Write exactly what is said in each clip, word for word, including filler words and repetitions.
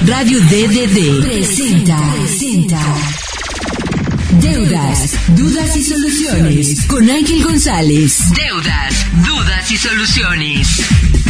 Radio D D D presenta, presenta Deudas, Dudas y Soluciones con Ángel González. Deudas, Dudas y Soluciones.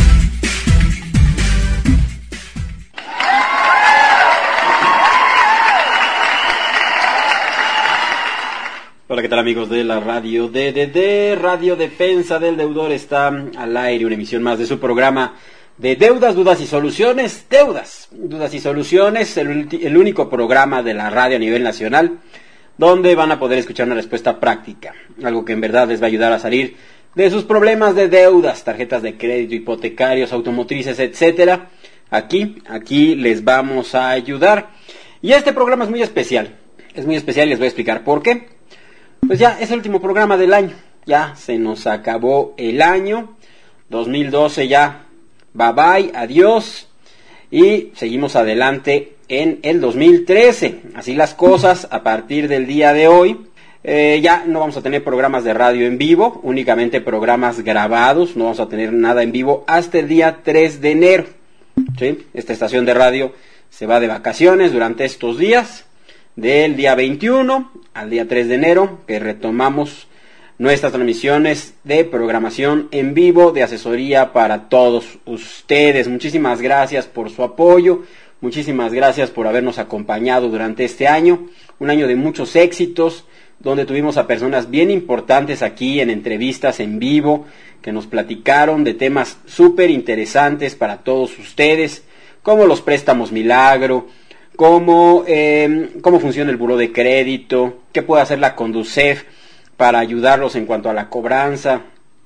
Hola, ¿qué tal amigos de la Radio D D D? Radio Defensa del Deudor está al aire, una emisión más de su programa de Deudas, Dudas y Soluciones. Deudas, Dudas y Soluciones, el, el único programa de la radio a nivel nacional donde van a poder escuchar una respuesta práctica, algo que en verdad les va a ayudar a salir de sus problemas de deudas, tarjetas de crédito, hipotecarios, automotrices, etcétera. Aquí, aquí les vamos a ayudar. Y este programa es muy especial, es muy especial y les voy a explicar por qué. Pues ya es el último programa del año, ya se nos acabó el año, dos mil doce ya, bye bye, adiós, y seguimos adelante en el dos mil trece, así las cosas a partir del día de hoy. Eh, ya no vamos a tener programas de radio en vivo, únicamente programas grabados, no vamos a tener nada en vivo hasta el día tres de enero, ¿sí? Esta estación de radio se va de vacaciones durante estos días, del día veintiuno al día tres de enero, que retomamos nuestras transmisiones de programación en vivo, de asesoría para todos ustedes. Muchísimas gracias por su apoyo, muchísimas gracias por habernos acompañado durante este año, un año de muchos éxitos, donde tuvimos a personas bien importantes aquí en entrevistas en vivo, que nos platicaron de temas súper interesantes para todos ustedes, como los préstamos milagro, Cómo, eh, cómo funciona el buró de crédito, qué puede hacer la Conducef para ayudarlos en cuanto a la cobranza,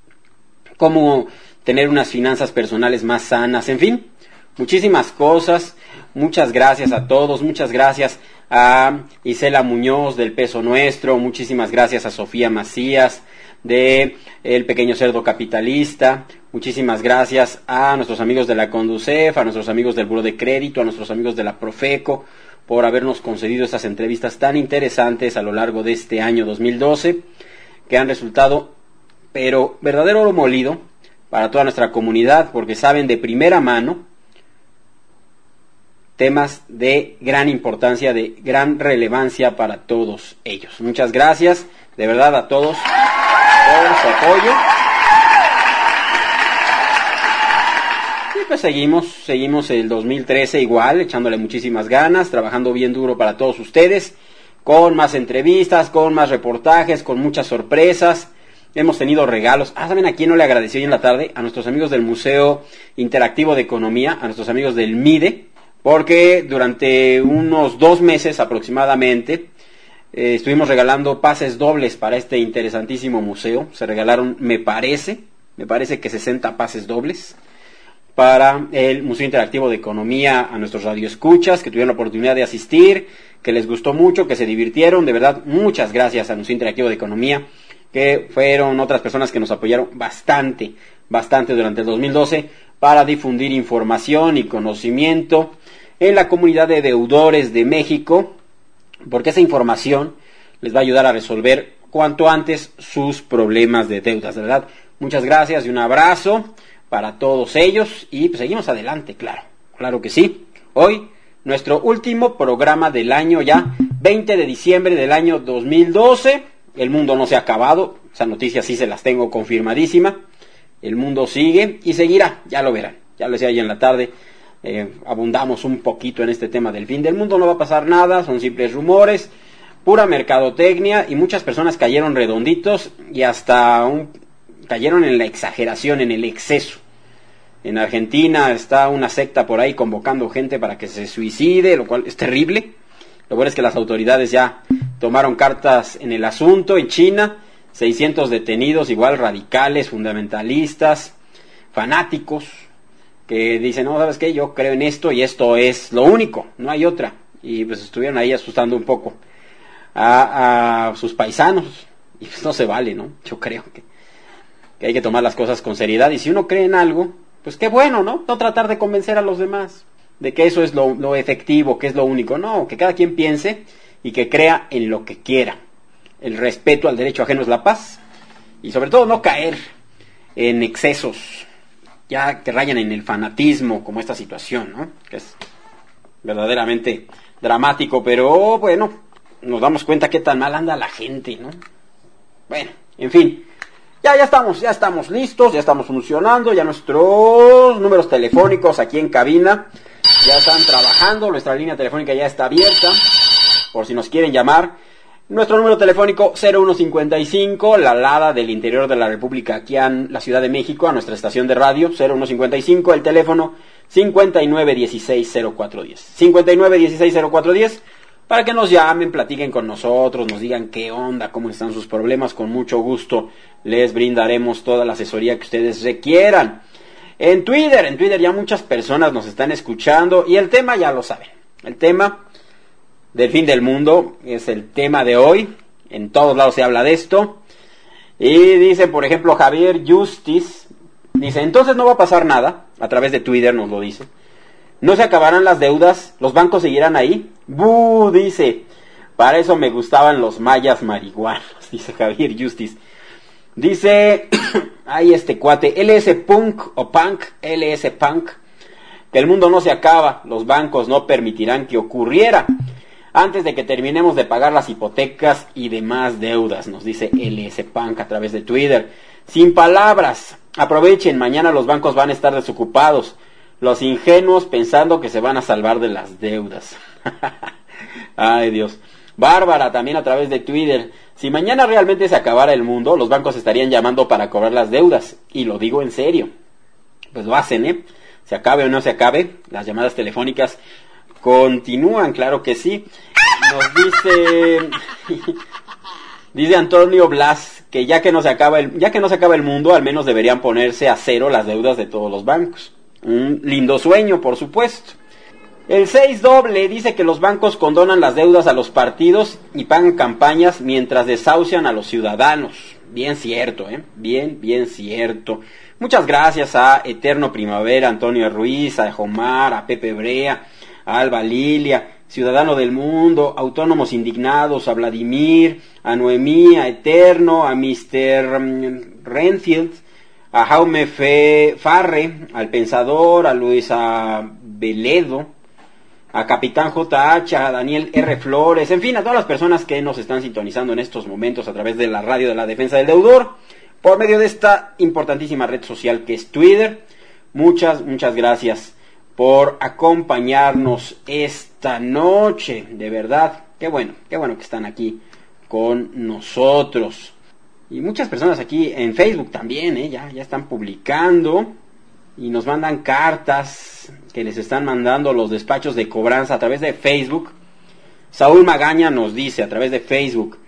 cómo tener unas finanzas personales más sanas, en fin, muchísimas cosas. Muchas gracias a todos, muchas gracias a Isela Muñoz del Peso Nuestro, muchísimas gracias a Sofía Macías de El Pequeño Cerdo Capitalista, muchísimas gracias a nuestros amigos de la Conducef, a nuestros amigos del Buró de Crédito, a nuestros amigos de la Profeco, por habernos concedido estas entrevistas tan interesantes a lo largo de este año dos mil doce, que han resultado, pero verdadero oro molido para toda nuestra comunidad, porque saben de primera mano temas de gran importancia, de gran relevancia para todos ellos. Muchas gracias, de verdad, a todos por su apoyo. Y pues seguimos, seguimos el dos mil trece igual, echándole muchísimas ganas, trabajando bien duro para todos ustedes, con más entrevistas, con más reportajes, con muchas sorpresas. Hemos tenido regalos. Ah, ¿saben a quién no le agradecí hoy en la tarde? A nuestros amigos del Museo Interactivo de Economía, a nuestros amigos del MIDE, porque durante unos dos meses aproximadamente eh, estuvimos regalando pases dobles para este interesantísimo museo. Se regalaron, me parece, me parece que sesenta pases dobles para el Museo Interactivo de Economía, a nuestros radioescuchas que tuvieron la oportunidad de asistir, que les gustó mucho, que se divirtieron. De verdad, muchas gracias al Museo Interactivo de Economía, que fueron otras personas que nos apoyaron bastante, bastante durante el dos mil doce para difundir información y conocimiento en la comunidad de deudores de México, porque esa información les va a ayudar a resolver cuanto antes sus problemas de deudas, de verdad. Muchas gracias y un abrazo para todos ellos, y pues seguimos adelante, claro, claro que sí. Hoy, nuestro último programa del año ya, veinte de diciembre del año dos mil doce, el mundo no se ha acabado, esa noticia sí se las tengo confirmadísima, el mundo sigue y seguirá, ya lo verán, ya lo decía ayer en la tarde. Eh, abundamos un poquito en este tema del fin del mundo, no va a pasar nada, son simples rumores, pura mercadotecnia, y muchas personas cayeron redonditos y hasta un, cayeron en la exageración, en el exceso. En Argentina está una secta por ahí convocando gente para que se suicide, lo cual es terrible. Lo bueno es que las autoridades ya tomaron cartas en el asunto. En China, seiscientos detenidos, igual radicales, fundamentalistas, fanáticos, que dicen, no, ¿sabes qué? Yo creo en esto y esto es lo único, no hay otra. Y pues estuvieron ahí asustando un poco a, a sus paisanos. Y pues no se vale, ¿no? Yo creo que, que hay que tomar las cosas con seriedad. Y si uno cree en algo, pues qué bueno, ¿no? No tratar de convencer a los demás de que eso es lo, lo efectivo, que es lo único. No, que cada quien piense y que crea en lo que quiera. El respeto al derecho ajeno es la paz. Y sobre todo no caer en excesos ya que rayan en el fanatismo, como esta situación, ¿no? Que es verdaderamente dramático, pero bueno, nos damos cuenta qué tan mal anda la gente, ¿no? Bueno, en fin, ya, ya estamos, ya estamos listos, ya estamos funcionando, ya nuestros números telefónicos aquí en cabina ya están trabajando, nuestra línea telefónica ya está abierta, por si nos quieren llamar. Nuestro número telefónico cero uno cincuenta y cinco, la alada del interior de la República, aquí en la Ciudad de México, a nuestra estación de radio, cero uno cincuenta y cinco, el teléfono cincuenta y nueve dieciséis cero cuatro diez, cincuenta y nueve dieciséis cero cuatro diez, para que nos llamen, platiquen con nosotros, nos digan qué onda, cómo están sus problemas, con mucho gusto les brindaremos toda la asesoría que ustedes requieran. En Twitter, en Twitter ya muchas personas nos están escuchando, y el tema ya lo saben, el tema del fin del mundo es el tema de hoy, en todos lados se habla de esto, y dice, por ejemplo, Javier Justice, dice, entonces no va a pasar nada, a través de Twitter nos lo dice, no se acabarán las deudas, los bancos seguirán ahí, ¡buh! Dice, para eso me gustaban los mayas marihuanos, dice Javier Justice. Dice, ay este cuate, L S Punk o Punk, L S Punk, que el mundo no se acaba, los bancos no permitirán que ocurriera antes de que terminemos de pagar las hipotecas y demás deudas, nos dice L S Punk a través de Twitter. Sin palabras, aprovechen, mañana los bancos van a estar desocupados, los ingenuos pensando que se van a salvar de las deudas. Ay Dios. Bárbara también a través de Twitter, si mañana realmente se acabara el mundo, los bancos estarían llamando para cobrar las deudas, y lo digo en serio. Pues lo hacen, ¿eh? Se acabe o no se acabe, las llamadas telefónicas continúan, claro que sí. Nos dice dice Antonio Blas que ya que no se acaba el ya que no se acaba el mundo, al menos deberían ponerse a cero las deudas de todos los bancos. Un lindo sueño, por supuesto. El seis doble dice que los bancos condonan las deudas a los partidos y pagan campañas mientras desahucian a los ciudadanos. Bien cierto, ¿eh? Bien, bien cierto. Muchas gracias a Eterno Primavera, Antonio Ruiz, a Jomar, a Pepe Brea, a Alba Lilia, Ciudadano del Mundo, Autónomos Indignados, a Vladimir, a Noemí, a Eterno, a mister Renfield, a Jaume Fe, Farre, al Pensador, a Luisa Veledo, a Capitán J H, a Daniel R. Flores, en fin, a todas las personas que nos están sintonizando en estos momentos a través de la radio de la Defensa del Deudor, por medio de esta importantísima red social que es Twitter. Muchas, muchas gracias por acompañarnos esta noche, de verdad, qué bueno, qué bueno que están aquí con nosotros. Y muchas personas aquí en Facebook también, ¿eh? ya, ya están publicando y nos mandan cartas que les están mandando los despachos de cobranza a través de Facebook. Saúl Magaña nos dice a través de Facebook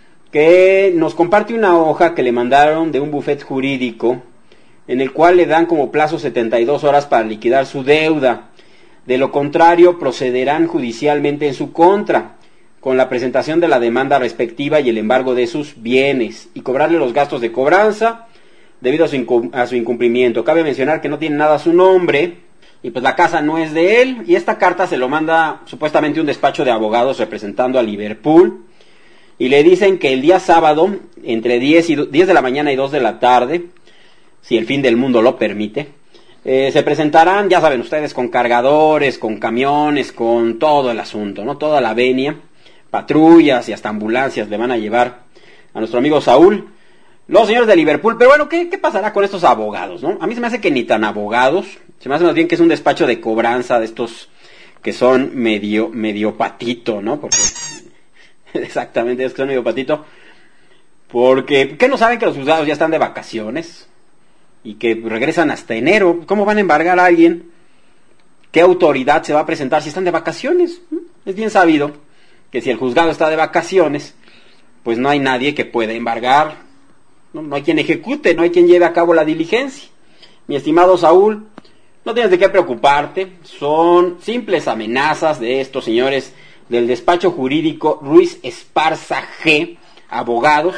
que nos comparte una hoja que le mandaron de un bufet jurídico en el cual le dan como plazo setenta y dos horas para liquidar su deuda. De lo contrario, procederán judicialmente en su contra, con la presentación de la demanda respectiva y el embargo de sus bienes, y cobrarle los gastos de cobranza debido a su, incum- a su incumplimiento. Cabe mencionar que no tiene nada a su nombre, y pues la casa no es de él, y esta carta se lo manda supuestamente un despacho de abogados representando a Liverpool, y le dicen que el día sábado, entre diez, y do- diez de la mañana y dos de la tarde, si el fin del mundo lo permite, eh, se presentarán, ya saben ustedes, con cargadores, con camiones, con todo el asunto, ¿no? Toda la venia, patrullas y hasta ambulancias le van a llevar a nuestro amigo Saúl, los señores de Liverpool. Pero bueno, ¿qué, qué pasará con estos abogados, no? A mí se me hace que ni tan abogados, se me hace más bien que es un despacho de cobranza de estos que son medio, medio patito, ¿no? Porque, exactamente, es que son medio patito, porque, ¿qué no saben que los juzgados ya están de vacaciones? Y que regresan hasta enero. ¿Cómo van a embargar a alguien? ¿Qué autoridad se va a presentar si están de vacaciones? Es bien sabido que si el juzgado está de vacaciones, pues no hay nadie que pueda embargar, no, no hay quien ejecute, no hay quien lleve a cabo la diligencia. Mi estimado Saúl, no tienes de qué preocuparte, son simples amenazas de estos señores del despacho jurídico Ruiz Esparza G, abogados,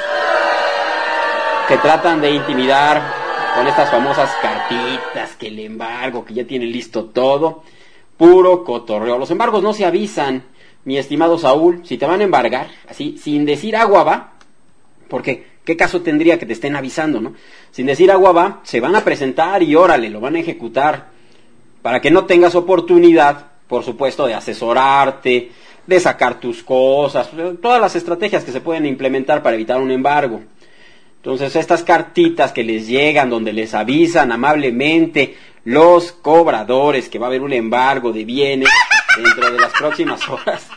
que tratan de intimidar con estas famosas cartitas, que el embargo, que ya tienen listo todo, puro cotorreo. Los embargos no se avisan, mi estimado Saúl. Si te van a embargar, así, sin decir agua va, porque ¿qué caso tendría que te estén avisando, no? Sin decir agua va, se van a presentar y órale, lo van a ejecutar, para que no tengas oportunidad por supuesto, de asesorarte, de sacar tus cosas, todas las estrategias que se pueden implementar para evitar un embargo. Entonces, estas cartitas que les llegan, donde les avisan amablemente los cobradores que va a haber un embargo de bienes dentro de las próximas horas,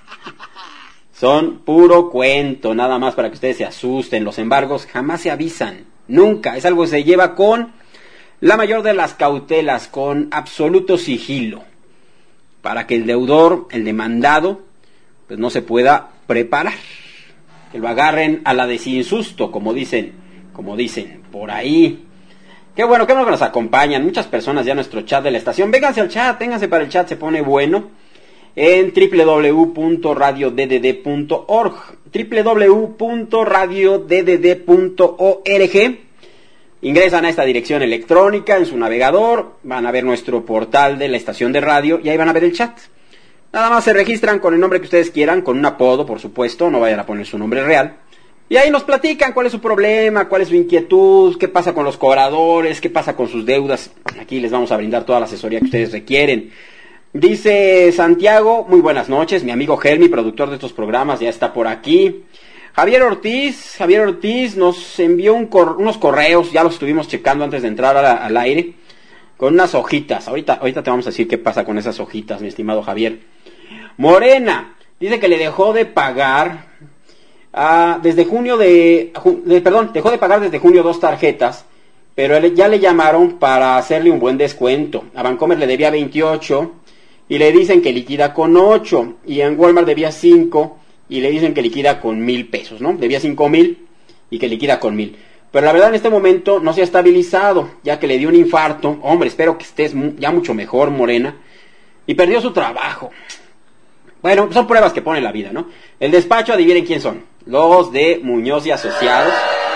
son puro cuento, nada más para que ustedes se asusten. Los embargos jamás se avisan, nunca. Es algo que se lleva con la mayor de las cautelas, con absoluto sigilo, para que el deudor, el demandado, pues no se pueda preparar, que lo agarren a la de sin susto, como dicen, como dicen por ahí. Qué bueno, qué bueno que nos acompañan muchas personas ya en nuestro chat de la estación. Vénganse al chat, vénganse para el chat, se pone bueno. En doble u doble u doble u punto radio d d d punto org, doble u doble u doble u punto radio d d d punto org. Ingresan a esta dirección electrónica en su navegador, van a ver nuestro portal de la estación de radio y ahí van a ver el chat. Nada más se registran con el nombre que ustedes quieran, con un apodo, por supuesto, no vayan a poner su nombre real. Y ahí nos platican cuál es su problema, cuál es su inquietud, qué pasa con los cobradores, qué pasa con sus deudas. Aquí les vamos a brindar toda la asesoría que ustedes requieren. Dice Santiago, muy buenas noches, mi amigo Helmi, productor de estos programas, ya está por aquí. Javier Ortiz, Javier Ortiz nos envió un cor- unos correos, ya los estuvimos checando antes de entrar a la, al aire, con unas hojitas. Ahorita, ahorita te vamos a decir qué pasa con esas hojitas, mi estimado Javier. Morena, dice que le dejó de pagar, uh, desde junio de, ju- de, perdón, dejó de pagar desde junio dos tarjetas, pero él, ya le llamaron para hacerle un buen descuento. A Bancomer le debía veintiocho y le dicen que liquida con ocho, y en Walmart debía cinco y le dicen que liquida con mil pesos, ¿no? Debía cinco mil y que liquida con mil. Pero la verdad en este momento no se ha estabilizado, ya que le dio un infarto. Hombre, espero que estés mu- ya mucho mejor, Morena. Y perdió su trabajo. Bueno, son pruebas que pone la vida, ¿no? El despacho, adivinen quién son. Los de Muñoz y Asociados.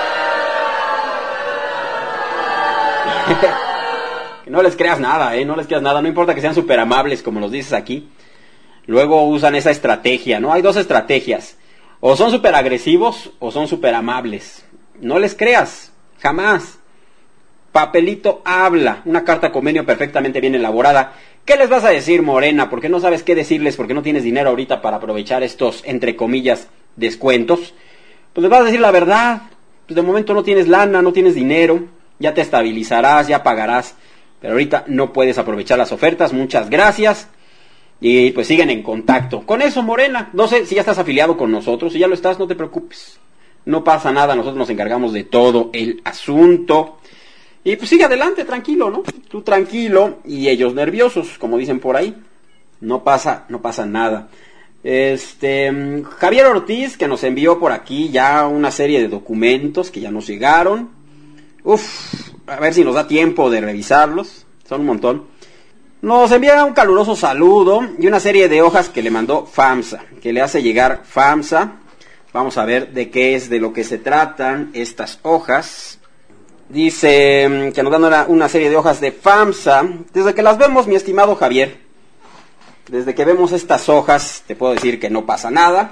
No les creas nada, ¿eh? No les creas nada. No importa que sean súper amables, como los dices aquí. Luego usan esa estrategia, ¿no? Hay dos estrategias. O son súper agresivos o son súper amables. No les creas, jamás. Papelito habla. Una carta convenio perfectamente bien elaborada. ¿Qué les vas a decir, Morena? Porque no sabes qué decirles, porque no tienes dinero ahorita para aprovechar estos, entre comillas, descuentos. Pues les vas a decir la verdad. Pues de momento no tienes lana, no tienes dinero. Ya te estabilizarás, ya pagarás. Pero ahorita no puedes aprovechar las ofertas. Muchas gracias. Y pues siguen en contacto. Con eso, Morena, no sé si ya estás afiliado con nosotros. Si ya lo estás, no te preocupes. No pasa nada, nosotros nos encargamos de todo el asunto. Y pues sigue adelante, tranquilo, ¿no? Tú tranquilo y ellos nerviosos, como dicen por ahí. No pasa, no pasa nada. Este, Javier Ortiz, que nos envió por aquí ya una serie de documentos que ya nos llegaron. Uf, a ver si nos da tiempo de revisarlos. Son un montón. Nos envía un caluroso saludo y una serie de hojas que le mandó FAMSA, que le hace llegar FAMSA. Vamos a ver de qué es de lo que se tratan estas hojas. Dice que nos dan una, una serie de hojas de FAMSA. Desde que las vemos, mi estimado Javier, desde que vemos estas hojas, te puedo decir que no pasa nada.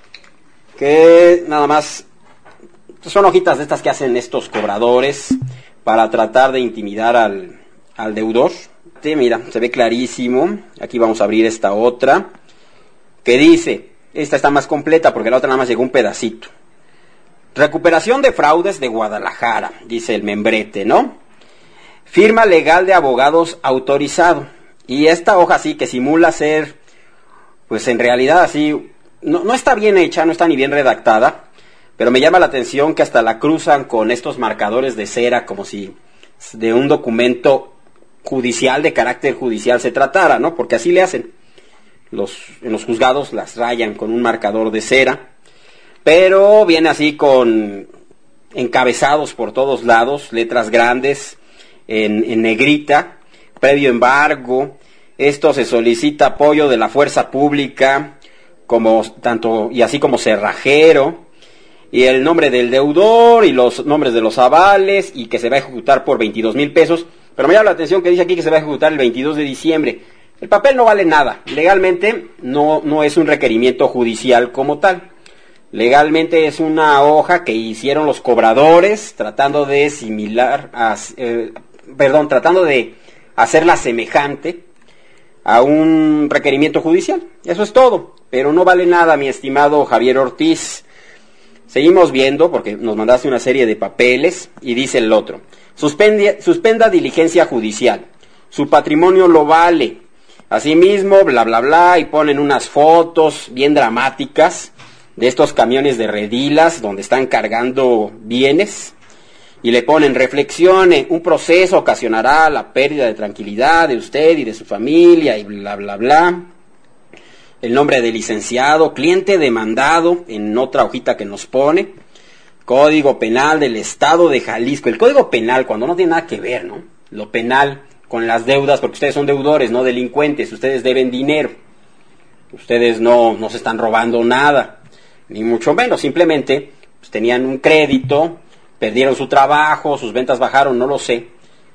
Que nada más son hojitas de estas que hacen estos cobradores para tratar de intimidar al, al deudor. Sí, mira, se ve clarísimo. Aquí vamos a abrir esta otra, que dice, esta está más completa porque la otra nada más llegó un pedacito. Recuperación de fraudes de Guadalajara, dice el membrete, ¿no? Firma legal de abogados autorizado. Y esta hoja sí que simula ser, pues en realidad así, no, no está bien hecha, no está ni bien redactada, pero me llama la atención que hasta la cruzan con estos marcadores de cera, como si de un documento judicial, de carácter judicial se tratara, ¿no? Porque así le hacen. Los, en los juzgados las rayan con un marcador de cera, pero viene así con encabezados por todos lados, letras grandes, en, en negrita, previo embargo. Esto se solicita apoyo de la fuerza pública, como tanto y así como cerrajero, y el nombre del deudor y los nombres de los avales, y que se va a ejecutar por veintidós mil pesos. Pero me llama la atención que dice aquí que se va a ejecutar el veintidós de diciembre. El papel no vale nada. Legalmente no, no es un requerimiento judicial como tal. Legalmente es una hoja que hicieron los cobradores tratando de similar, a, eh, perdón, tratando de hacerla semejante a un requerimiento judicial. Eso es todo, pero no vale nada, mi estimado Javier Ortiz. Seguimos viendo, porque nos mandaste una serie de papeles, y dice el otro: Suspende, suspenda diligencia judicial, su patrimonio lo vale. Asimismo, bla bla bla, y ponen unas fotos bien dramáticas de estos camiones de redilas donde están cargando bienes, y le ponen: reflexione, un proceso ocasionará la pérdida de tranquilidad de usted y de su familia, y bla bla bla. El nombre del licenciado, cliente demandado, en otra hojita que nos pone. Código Penal del Estado de Jalisco. El Código Penal, cuando no tiene nada que ver, ¿no? Lo penal con las deudas, porque ustedes son deudores, no delincuentes, ustedes deben dinero. Ustedes no, no se están robando nada, ni mucho menos, simplemente pues, tenían un crédito, perdieron su trabajo, sus ventas bajaron, no lo sé,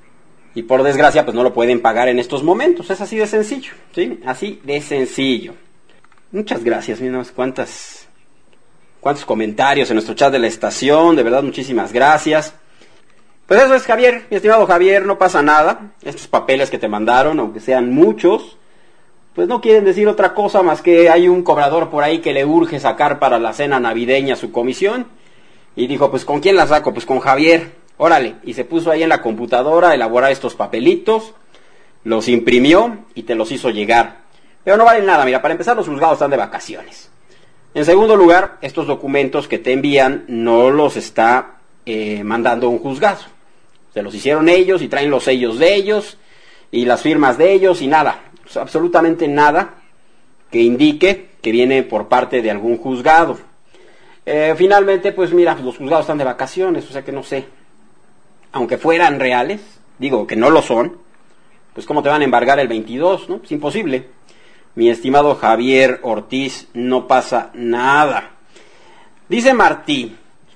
y por desgracia pues no lo pueden pagar en estos momentos. Es así de sencillo, ¿sí? Así de sencillo. Muchas gracias, miren cuántas, cuántos comentarios en nuestro chat de la estación, de verdad muchísimas gracias. Pues eso es, Javier, mi estimado Javier, no pasa nada. Estos papeles que te mandaron, aunque sean muchos, pues no quieren decir otra cosa más que hay un cobrador por ahí que le urge sacar para la cena navideña su comisión, y dijo, pues ¿con quién la saco? Pues con Javier, órale, y se puso ahí en la computadora a elaborar estos papelitos, los imprimió y te los hizo llegar. Pero no valen nada, mira, para empezar los juzgados están de vacaciones. En segundo lugar, estos documentos que te envían no los está eh, mandando un juzgado. Se los hicieron ellos y traen los sellos de ellos y las firmas de ellos y nada, pues, absolutamente nada que indique que viene por parte de algún juzgado. Eh, finalmente, pues mira, los juzgados están de vacaciones, o sea que no sé, aunque fueran reales, digo que no lo son, pues cómo te van a embargar el veintidós, ¿no? Es imposible. Mi estimado Javier Ortiz, no pasa nada. Dice Martí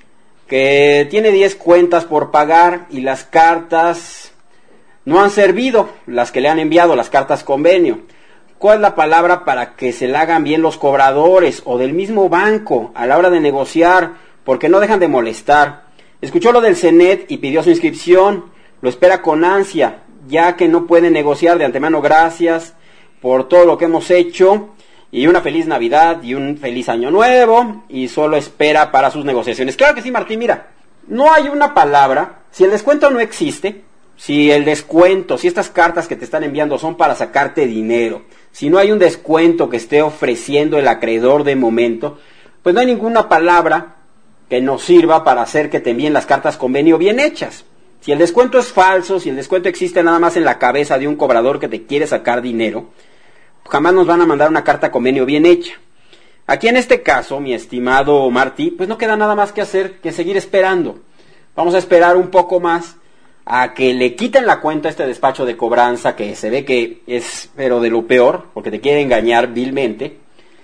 que tiene diez cuentas por pagar y las cartas no han servido, las que le han enviado, las cartas convenio. ¿Cuál es la palabra para que se la hagan bien los cobradores o del mismo banco a la hora de negociar? Porque no dejan de molestar. Escuchó lo del CENET y pidió su inscripción, lo espera con ansia, ya que no puede negociar. De antemano, gracias por todo lo que hemos hecho, y una feliz Navidad y un feliz Año Nuevo, y solo espera para sus negociaciones. Claro que sí, Martín, mira, no hay una palabra, si el descuento no existe, si el descuento, si estas cartas que te están enviando son para sacarte dinero, si no hay un descuento que esté ofreciendo el acreedor de momento, pues no hay ninguna palabra que nos sirva para hacer que te envíen las cartas convenio bien hechas. Si el descuento es falso, si el descuento existe nada más en la cabeza de un cobrador que te quiere sacar dinero, jamás nos van a mandar una carta convenio bien hecha. Aquí en este caso, mi estimado Martí, pues no queda nada más que hacer que seguir esperando. Vamos a esperar un poco más a que le quiten la cuenta a este despacho de cobranza, que se ve que es pero de lo peor, porque te quiere engañar vilmente.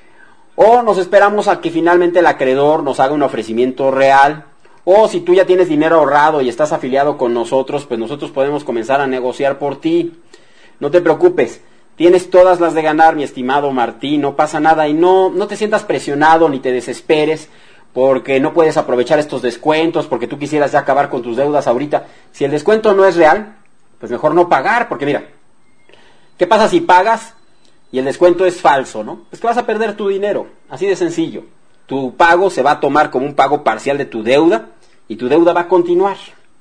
O nos esperamos a que finalmente el acreedor nos haga un ofrecimiento real. O si tú ya tienes dinero ahorrado y estás afiliado con nosotros, pues nosotros podemos comenzar a negociar por ti. No te preocupes. Tienes todas las de ganar, mi estimado Martín, no pasa nada, y no, no te sientas presionado ni te desesperes porque no puedes aprovechar estos descuentos, porque tú quisieras ya acabar con tus deudas ahorita. Si el descuento no es real, pues mejor no pagar, porque mira, ¿qué pasa si pagas y el descuento es falso, no? Pues que vas a perder tu dinero, así de sencillo. Tu pago se va a tomar como un pago parcial de tu deuda y tu deuda va a continuar,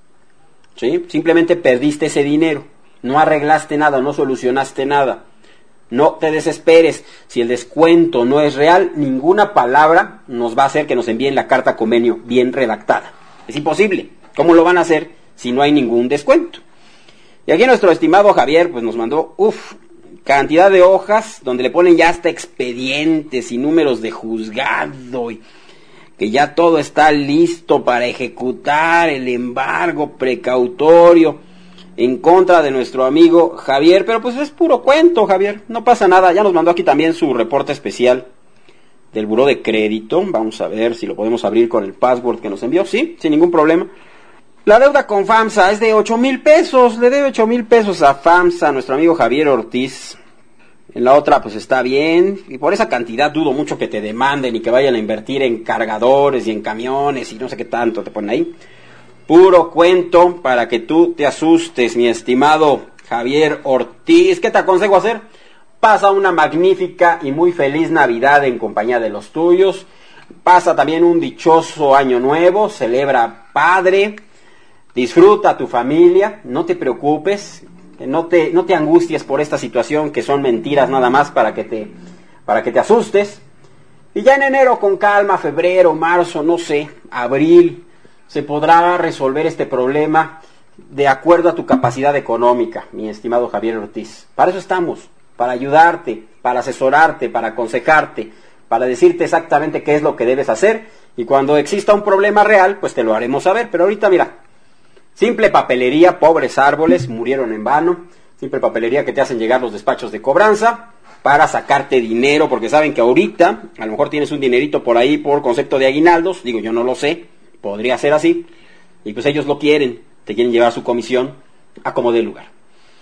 ¿sí? Simplemente perdiste ese dinero. No arreglaste nada, no solucionaste nada. No te desesperes. Si el descuento no es real, ninguna palabra nos va a hacer que nos envíen la carta convenio bien redactada. Es imposible. ¿Cómo lo van a hacer si no hay ningún descuento? Y aquí nuestro estimado Javier pues nos mandó, uff, cantidad de hojas donde le ponen ya hasta expedientes y números de juzgado y que ya todo está listo para ejecutar el embargo precautorio en contra de nuestro amigo Javier, pero pues es puro cuento, Javier, no pasa nada. Ya nos mandó aquí también su reporte especial del buró de crédito. Vamos a ver si lo podemos abrir con el password que nos envió. Sí, sin ningún problema. La deuda con FAMSA es de ocho mil pesos, le debe ocho mil pesos a FAMSA, nuestro amigo Javier Ortiz. En la otra pues está bien, y por esa cantidad dudo mucho que te demanden y que vayan a invertir en cargadores y en camiones y no sé qué tanto te ponen ahí. Puro cuento para que tú te asustes, mi estimado Javier Ortiz. ¿Qué te aconsejo hacer? Pasa una magnífica y muy feliz Navidad en compañía de los tuyos. Pasa también un dichoso año nuevo. Celebra padre. Disfruta a tu familia. No te preocupes. No te, no te angusties por esta situación, que son mentiras nada más para que te, para que te asustes. Y ya en enero, con calma, febrero, marzo, no sé, abril, se podrá resolver este problema de acuerdo a tu capacidad económica, mi estimado Javier Ortiz. Para eso estamos, para ayudarte, para asesorarte, para aconsejarte, para decirte exactamente qué es lo que debes hacer, y cuando exista un problema real, pues te lo haremos saber. Pero ahorita, mira, simple papelería, pobres árboles, murieron en vano, simple papelería que te hacen llegar los despachos de cobranza para sacarte dinero, porque saben que ahorita, a lo mejor tienes un dinerito por ahí por concepto de aguinaldos, digo, yo no lo sé, podría ser así, y pues ellos lo quieren, te quieren llevar su comisión a como dé lugar.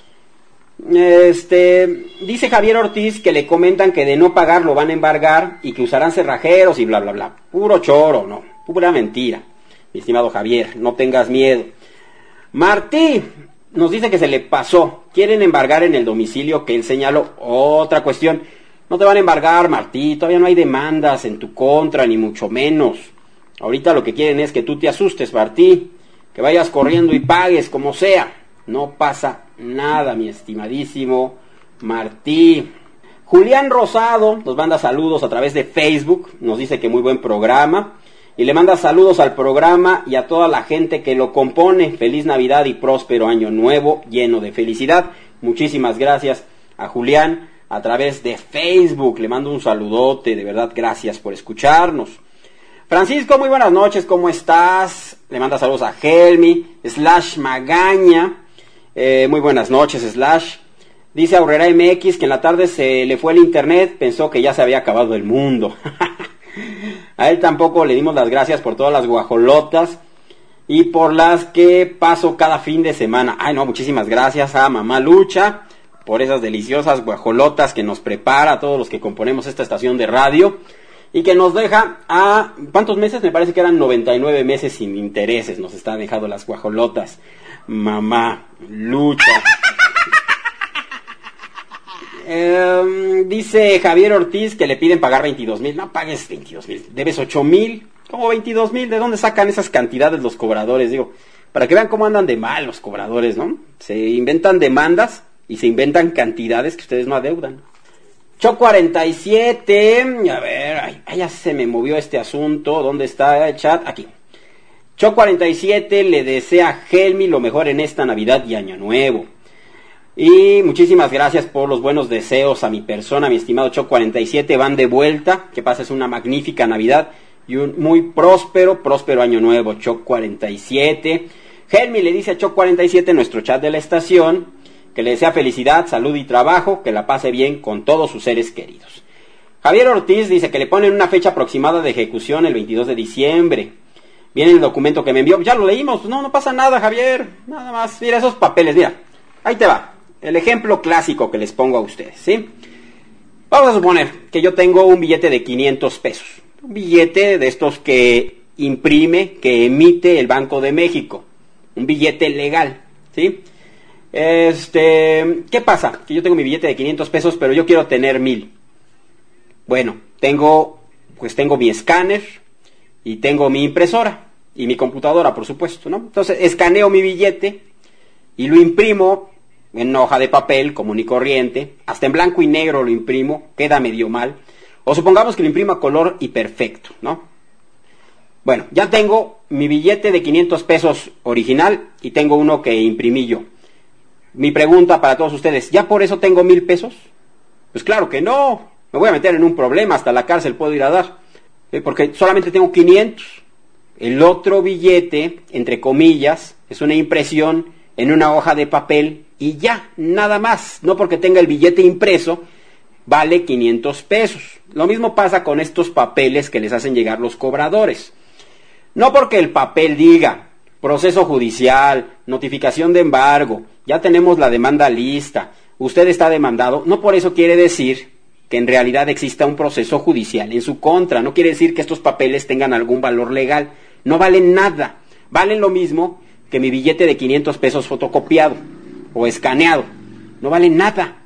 Este, dice Javier Ortiz que le comentan que de no pagar lo van a embargar y que usarán cerrajeros y bla bla bla. Puro choro, no, pura mentira, mi estimado Javier, no tengas miedo. Martí nos dice que se le pasó, quieren embargar en el domicilio que él señaló. Otra cuestión, no te van a embargar, Martí, todavía no hay demandas en tu contra, ni mucho menos. Ahorita lo que quieren es que tú te asustes, Martí, que vayas corriendo y pagues como sea. No pasa nada, mi estimadísimo Martí. Julián Rosado nos manda saludos a través de Facebook, nos dice que muy buen programa, y le manda saludos al programa y a toda la gente que lo compone. Feliz Navidad y próspero año nuevo, lleno de felicidad. Muchísimas gracias a Julián a través de Facebook. Le mando un saludote, de verdad, gracias por escucharnos. Francisco, muy buenas noches, ¿cómo estás? Le manda saludos a Helmi, Slash Magaña. Eh, muy buenas noches, Slash. Dice Aurrera M X que en la tarde se le fue el internet, pensó que ya se había acabado el mundo. A él tampoco le dimos las gracias por todas las guajolotas y por las que paso cada fin de semana. Ay, no, muchísimas gracias a Mamá Lucha por esas deliciosas guajolotas que nos prepara a todos los que componemos esta estación de radio y que nos deja a... ¿cuántos meses? Me parece que eran noventa y nueve meses sin intereses. Nos está dejando las guajolotas. Mamá Lucha. Eh, dice Javier Ortiz que le piden pagar veintidós mil. No pagues veintidós mil, debes ocho mil. ¿Cómo veintidós mil? ¿De dónde sacan esas cantidades los cobradores? Digo, para que vean cómo andan de mal los cobradores, ¿no? Se inventan demandas y se inventan cantidades que ustedes no adeudan. Cho cuarenta y siete, a ver, ay, ay, ya se me movió este asunto. ¿Dónde está el chat? Aquí. Cho cuarenta y siete le desea a Helmi lo mejor en esta Navidad y Año Nuevo. Y muchísimas gracias por los buenos deseos a mi persona, mi estimado Cho cuarenta y siete. Van de vuelta, que pases una magnífica Navidad y un muy próspero, próspero año nuevo, Cho cuarenta y siete. Helmi le dice a Cho cuarenta y siete en nuestro chat de la estación que le desea felicidad, salud y trabajo, que la pase bien con todos sus seres queridos. Javier Ortiz dice que le ponen una fecha aproximada de ejecución el veintidós de diciembre. Viene el documento que me envió, ya lo leímos. No, no pasa nada, Javier, nada más. Mira esos papeles, mira, ahí te va. El ejemplo clásico que les pongo a ustedes, ¿sí? Vamos a suponer que yo tengo un billete de quinientos pesos. Un billete de estos que imprime, que emite el Banco de México. Un billete legal, ¿sí? Este, ¿qué pasa? Que yo tengo mi billete de quinientos pesos, pero yo quiero tener mil. Bueno, tengo, pues tengo mi escáner y tengo mi impresora y mi computadora, por supuesto, ¿no? Entonces, escaneo mi billete y lo imprimo en hoja de papel común y corriente, hasta en blanco y negro lo imprimo, queda medio mal, o supongamos que lo imprimo a color y perfecto, ¿no? Bueno, ya tengo mi billete de quinientos pesos original y tengo uno que imprimí yo. Mi pregunta para todos ustedes, ¿ya por eso tengo mil pesos? Pues claro que no, me voy a meter en un problema, hasta la cárcel puedo ir a dar, ¿eh? Porque solamente tengo quinientos. El otro billete, entre comillas, es una impresión en una hoja de papel y ya, nada más. No porque tenga el billete impreso, vale quinientos pesos. Lo mismo pasa con estos papeles que les hacen llegar los cobradores. No porque el papel diga proceso judicial, notificación de embargo, ya tenemos la demanda lista, usted está demandado, no por eso quiere decir que en realidad exista un proceso judicial en su contra. No quiere decir que estos papeles tengan algún valor legal. No valen nada. Valen lo mismo que mi billete de quinientos pesos fotocopiado o escaneado. No valen nada.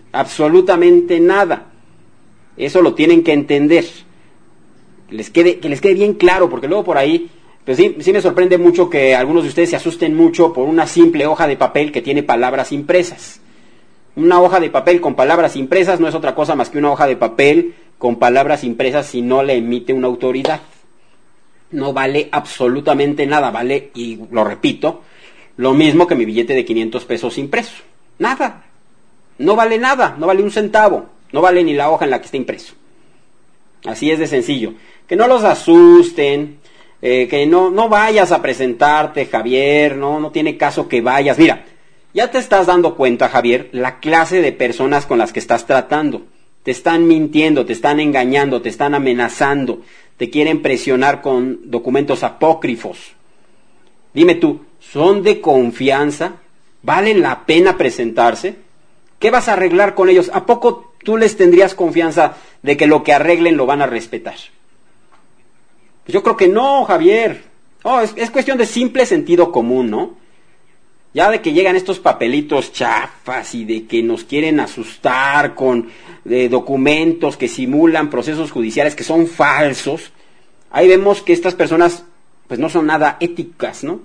absolutamente nada. Eso lo tienen que entender, les quede, que les quede bien claro, porque luego por ahí, pues sí, sí me sorprende mucho que algunos de ustedes se asusten mucho por una simple hoja de papel que tiene palabras impresas. Una hoja de papel con palabras impresas no es otra cosa más que una hoja de papel con palabras impresas si no le emite una autoridad. No vale absolutamente nada, vale, y lo repito, lo mismo que mi billete de quinientos pesos impreso. Nada. No vale nada, no vale un centavo, no vale ni la hoja en la que está impreso. Así es de sencillo. Que no los asusten, eh, que no, no vayas a presentarte, Javier, no, no tiene caso que vayas. Mira, ya te estás dando cuenta, Javier, la clase de personas con las que estás tratando. Te están mintiendo, te están engañando, te están amenazando, te quieren presionar con documentos apócrifos. Dime tú, ¿son de confianza? ¿Vale la pena presentarse? ¿Qué vas a arreglar con ellos? ¿A poco tú les tendrías confianza de que lo que arreglen lo van a respetar? Pues yo creo que no, Javier. Oh, es, es cuestión de simple sentido común, ¿no? Ya de que llegan estos papelitos chafas y de que nos quieren asustar con eh, documentos que simulan procesos judiciales que son falsos, ahí vemos que estas personas pues no son nada éticas, ¿no?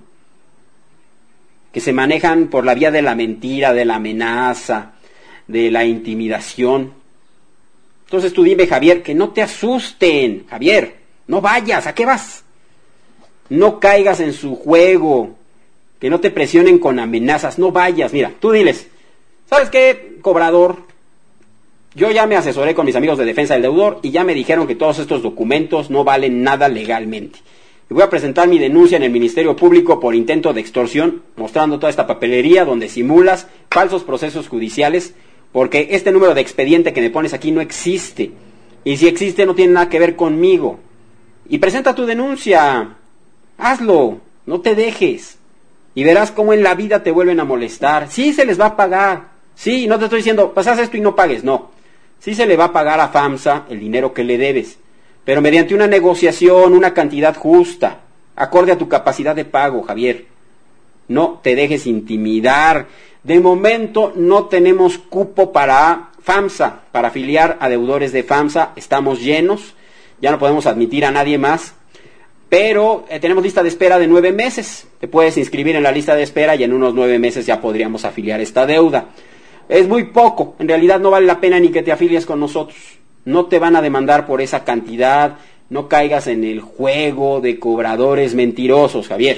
Que se manejan por la vía de la mentira, de la amenaza, de la intimidación. Entonces tú dime, Javier, que no te asusten, Javier, no vayas, ¿a qué vas? No caigas en su juego, que no te presionen con amenazas, no vayas. Mira, tú diles, ¿sabes qué, cobrador? Yo ya me asesoré con mis amigos de defensa del deudor y ya me dijeron que todos estos documentos no valen nada legalmente. Y voy a presentar mi denuncia en el Ministerio Público por intento de extorsión, mostrando toda esta papelería donde simulas falsos procesos judiciales, porque este número de expediente que me pones aquí no existe. Y si existe no tiene nada que ver conmigo. Y presenta tu denuncia. Hazlo, no te dejes. Y verás cómo en la vida te vuelven a molestar. Sí se les va a pagar. Sí, no te estoy diciendo, pues haz esto y no pagues, no. Sí se le va a pagar a FAMSA el dinero que le debes, pero mediante una negociación, una cantidad justa, acorde a tu capacidad de pago, Javier. No te dejes intimidar. De momento no tenemos cupo para FAMSA, para afiliar a deudores de FAMSA. Estamos llenos, ya no podemos admitir a nadie más. Pero eh, tenemos lista de espera de nueve meses. Te puedes inscribir en la lista de espera y en unos nueve meses ya podríamos afiliar esta deuda. Es muy poco, en realidad no vale la pena ni que te afilies con nosotros. No te van a demandar por esa cantidad, no caigas en el juego de cobradores mentirosos, Javier.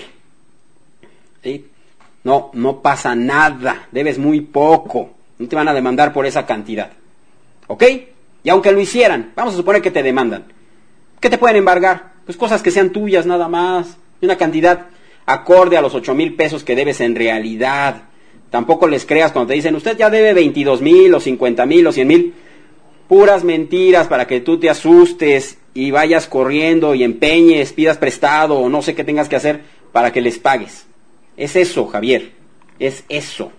¿Sí? No, no pasa nada, debes muy poco, no te van a demandar por esa cantidad. ¿Ok? Y aunque lo hicieran, vamos a suponer que te demandan. ¿Qué te pueden embargar? Pues cosas que sean tuyas nada más, una cantidad acorde a los ocho mil pesos que debes en realidad. Tampoco les creas cuando te dicen, usted ya debe veintidós mil o cincuenta mil o cien mil. Puras mentiras para que tú te asustes y vayas corriendo y empeñes, pidas prestado o no sé qué tengas que hacer para que les pagues. Es eso, Javier, es eso.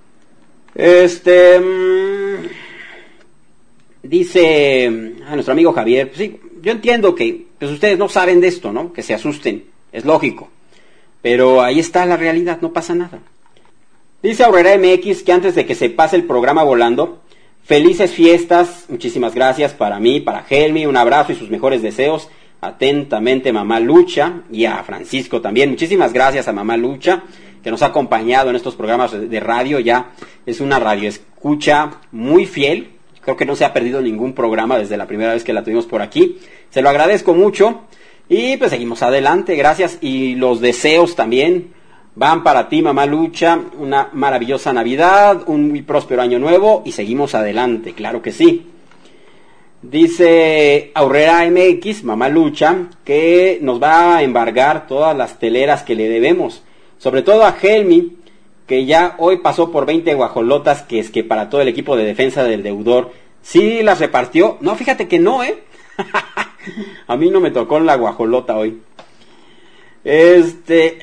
Este... Mmm, dice a nuestro amigo Javier, pues sí, yo entiendo que pues ustedes no saben de esto, ¿no? Que se asusten, es lógico. Pero ahí está la realidad, no pasa nada. Dice Aurrera M X que antes de que se pase el programa volando, felices fiestas, muchísimas gracias para mí, para Helmi, un abrazo y sus mejores deseos. Atentamente, Mamá Lucha, y a Francisco también. Muchísimas gracias a Mamá Lucha, que nos ha acompañado en estos programas de radio. Ya es una radioescucha muy fiel. Creo que no se ha perdido ningún programa desde la primera vez que la tuvimos por aquí. Se lo agradezco mucho. Y pues seguimos adelante, gracias. Y los deseos también van para ti, Mamá Lucha. Una maravillosa Navidad, un muy próspero año nuevo y seguimos adelante, claro que sí. Dice Aurrera M X, Mamá Lucha, que nos va a embargar todas las teleras que le debemos. Sobre todo a Helmi, que ya hoy pasó por veinte guajolotas, que es que para todo el equipo de defensa del deudor. ¿Sí las repartió? No, fíjate que no, ¿eh? A mí no me tocó la guajolota hoy. Este...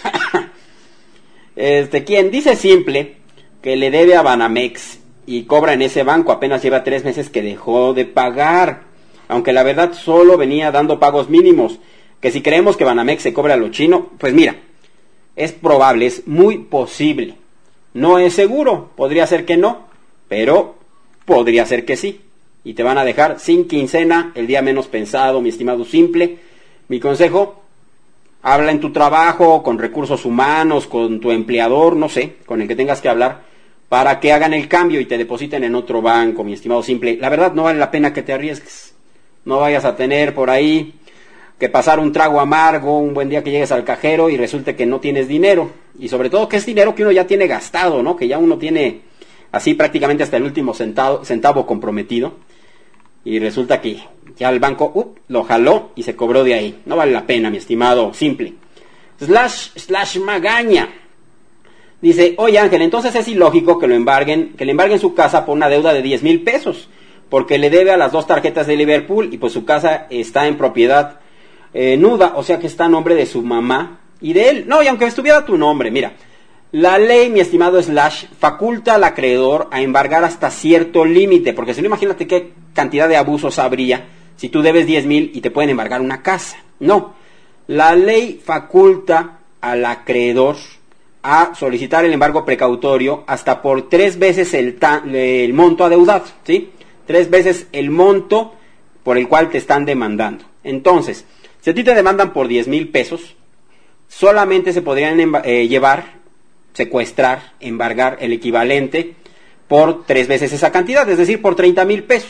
Este, quien dice simple que le debe a Banamex y cobra en ese banco, apenas lleva tres meses que dejó de pagar, aunque la verdad solo venía dando pagos mínimos, que si creemos que Banamex se cobra a lo chino, pues mira, es probable, es muy posible, no es seguro, podría ser que no, pero Podría ser que sí. Y te van a dejar sin quincena el día menos pensado, mi estimado Simple. Mi consejo, habla en tu trabajo, con recursos humanos, con tu empleador, no sé, con el que tengas que hablar, para que hagan el cambio y te depositen en otro banco, mi estimado Simple. La verdad no vale la pena que te arriesgues. No vayas a tener por ahí que pasar un trago amargo, un buen día que llegues al cajero y resulte que no tienes dinero. Y sobre todo que es dinero que uno ya tiene gastado, ¿no? Que ya uno tiene así prácticamente hasta el último centavo, centavo comprometido. Y resulta que ya el banco uh, lo jaló y se cobró de ahí. No vale la pena, mi estimado Simple. Slash, slash Magaña. Dice, oye Ángel, entonces es ilógico que lo embarguen, que le embarguen su casa por una deuda de diez mil pesos. Porque le debe a las dos tarjetas de Liverpool y pues su casa está en propiedad eh, nuda. O sea que está a nombre de su mamá y de él. No, y aunque estuviera tu nombre, mira. La ley, mi estimado Slash, faculta al acreedor a embargar hasta cierto límite, porque si no, imagínate qué cantidad de abusos habría si tú debes diez mil y te pueden embargar una casa. No, la ley faculta al acreedor a solicitar el embargo precautorio hasta por tres veces el, ta- el monto adeudado, ¿sí? Tres veces el monto por el cual te están demandando. Entonces, si a ti te demandan por diez mil pesos, solamente se podrían emba- eh, llevar... secuestrar, embargar el equivalente por tres veces esa cantidad, es decir, por treinta mil pesos.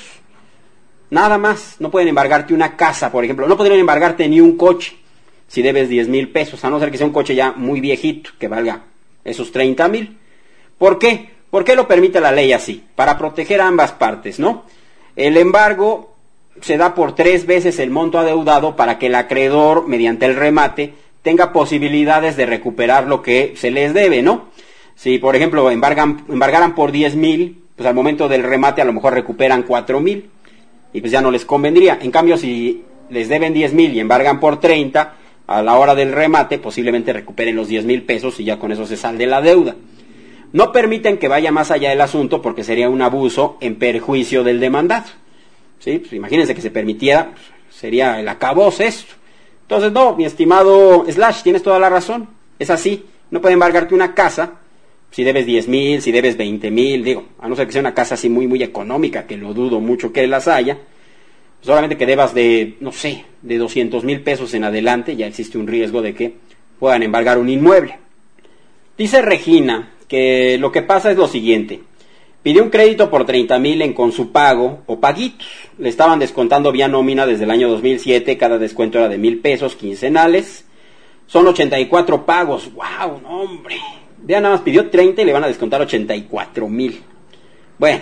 Nada más, no pueden embargarte una casa, por ejemplo, no podrían embargarte ni un coche si debes diez mil pesos, a no ser que sea un coche ya muy viejito, que valga esos treinta mil. ¿Por qué? ¿Por qué lo permite la ley así? Para proteger a ambas partes, ¿no? El embargo se da por tres veces el monto adeudado para que el acreedor, mediante el remate, tenga posibilidades de recuperar lo que se les debe, ¿no? Si, por ejemplo, embargan, embargaran por diez mil, pues al momento del remate a lo mejor recuperan cuatro mil, y pues ya no les convendría. En cambio, si les deben diez mil y embargan por treinta, a la hora del remate posiblemente recuperen los diez mil pesos y ya con eso se salde la deuda. No permiten que vaya más allá del asunto porque sería un abuso en perjuicio del demandado. ¿Sí? Pues imagínense que se permitiera, pues, sería el acabose esto. Entonces, no, mi estimado Slash, tienes toda la razón. Es así. No puede embargarte una casa si debes diez mil, si debes veinte mil, digo, a no ser que sea una casa así muy, muy económica, que lo dudo mucho que las haya. Solamente que debas de, no sé, de doscientos mil pesos en adelante, ya existe un riesgo de que puedan embargar un inmueble. Dice Regina que lo que pasa es lo siguiente. Pidió un crédito por treinta mil en Consupago o Paguitos. Le estaban descontando vía nómina desde el año dos mil siete. Cada descuento era de mil pesos quincenales. Son ochenta y cuatro pagos. ¡Wow! No, hombre. Vean, nada más pidió treinta y le van a descontar ochenta y cuatro mil. Bueno.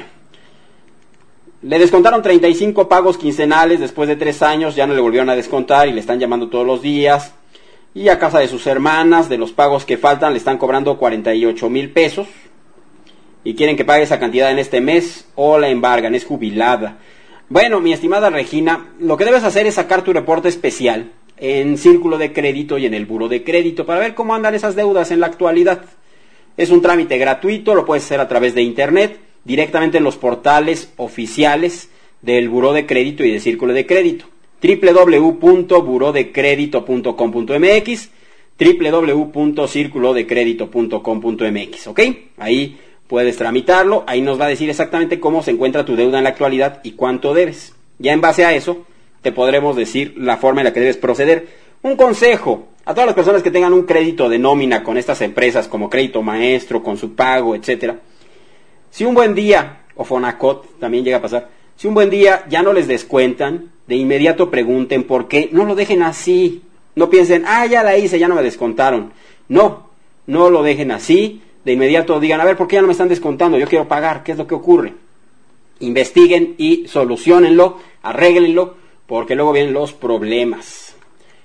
Le descontaron treinta y cinco pagos quincenales después de tres años. Ya no le volvieron a descontar y le están llamando todos los días. Y a casa de sus hermanas, de los pagos que faltan, le están cobrando cuarenta y ocho mil pesos. Y quieren que pague esa cantidad en este mes o la embargan, es jubilada. Bueno, mi estimada Regina, lo que debes hacer es sacar tu reporte especial en Círculo de Crédito y en el Buró de Crédito para ver cómo andan esas deudas en la actualidad. Es un trámite gratuito, lo puedes hacer a través de internet, directamente en los portales oficiales del Buró de Crédito y de Círculo de Crédito. doble u doble u doble u punto buró de crédito punto com punto m x, doble u doble u doble u punto círculo de crédito punto com punto m x, ¿ok? Ahí puedes tramitarlo, ahí nos va a decir exactamente cómo se encuentra tu deuda en la actualidad y cuánto debes. Ya en base a eso, te podremos decir la forma en la que debes proceder. Un consejo a todas las personas que tengan un crédito de nómina con estas empresas como Crédito Maestro, Consupago, etcétera. Si un buen día, o Fonacot también llega a pasar, si un buen día ya no les descuentan, de inmediato pregunten por qué, no lo dejen así. No piensen, ah, ya la hice, ya no me descontaron. No, no lo dejen así. De inmediato digan, a ver, ¿por qué ya no me están descontando? Yo quiero pagar, ¿qué es lo que ocurre? Investiguen y solucionenlo, arréglenlo, porque luego vienen los problemas.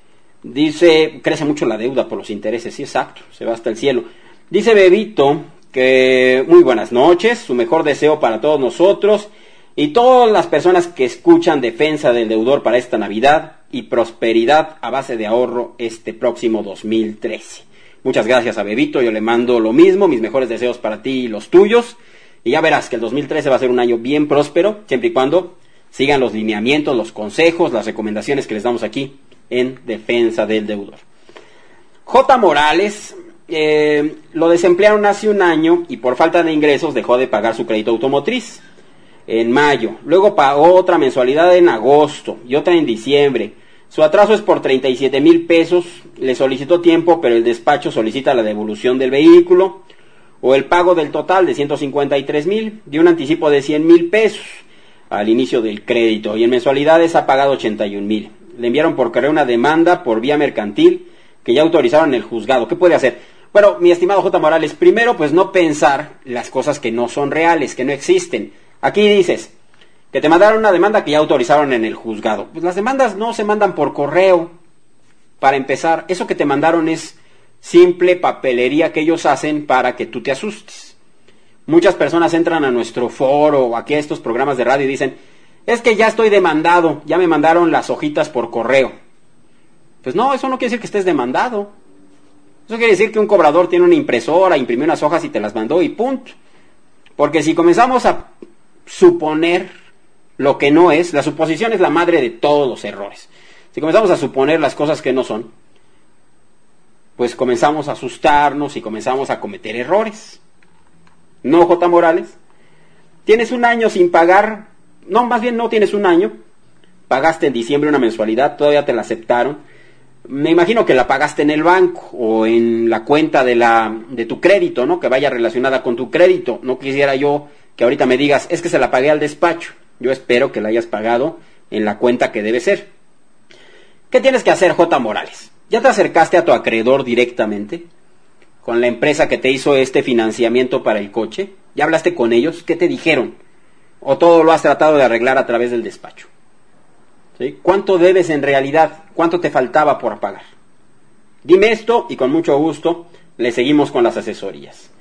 Dice, crece mucho la deuda por los intereses, sí, exacto, se va hasta el cielo. Dice Bebito que muy buenas noches, su mejor deseo para todos nosotros y todas las personas que escuchan Defensa del Deudor para esta Navidad y prosperidad a base de ahorro este próximo dos mil trece. Muchas gracias a Bebito, yo le mando lo mismo, mis mejores deseos para ti y los tuyos. Y ya verás que el dos mil trece va a ser un año bien próspero, siempre y cuando sigan los lineamientos, los consejos, las recomendaciones que les damos aquí en Defensa del Deudor. J. Morales, eh, lo desemplearon hace un año y por falta de ingresos dejó de pagar su crédito automotriz. en mayo, luego pagó otra mensualidad en agosto y otra en diciembre. Su atraso es por treinta y siete mil pesos, le solicitó tiempo, pero el despacho solicita la devolución del vehículo, o el pago del total de ciento cincuenta y tres mil, de un anticipo de cien mil pesos al inicio del crédito, y en mensualidades ha pagado ochenta y un mil. Le enviaron por correo una demanda por vía mercantil, que ya autorizaron en el juzgado. ¿Qué puede hacer? Bueno, mi estimado J. Morales, primero, pues no pensar las cosas que no son reales, que no existen. Aquí dices que te mandaron una demanda que ya autorizaron en el juzgado. Pues las demandas no se mandan por correo. Para empezar, eso que te mandaron es simple papelería que ellos hacen para que tú te asustes. Muchas personas entran a nuestro foro o aquí a estos programas de radio y dicen, es que ya estoy demandado, ya me mandaron las hojitas por correo. Pues no, eso no quiere decir que estés demandado. Eso quiere decir que un cobrador tiene una impresora, imprimió unas hojas y te las mandó y punto. Porque si comenzamos a suponer lo que no es, la suposición es la madre de todos los errores. Si comenzamos a suponer las cosas que no son, pues comenzamos a asustarnos y comenzamos a cometer errores. No, J. Morales, tienes un año sin pagar, no, más bien no tienes un año, pagaste en diciembre una mensualidad, todavía te la aceptaron, me imagino que la pagaste en el banco o en la cuenta de la de tu crédito, ¿no? Que vaya relacionada con tu crédito. No quisiera yo que ahorita me digas, es que se la pagué al despacho. Yo espero que la hayas pagado en la cuenta que debe ser. ¿Qué tienes que hacer, J. Morales? ¿Ya te acercaste a tu acreedor directamente? ¿Con la empresa que te hizo este financiamiento para el coche? ¿Ya hablaste con ellos? ¿Qué te dijeron? ¿O todo lo has tratado de arreglar a través del despacho? ¿Sí? ¿Cuánto debes en realidad? ¿Cuánto te faltaba por pagar? Dime esto y con mucho gusto le seguimos con las asesorías.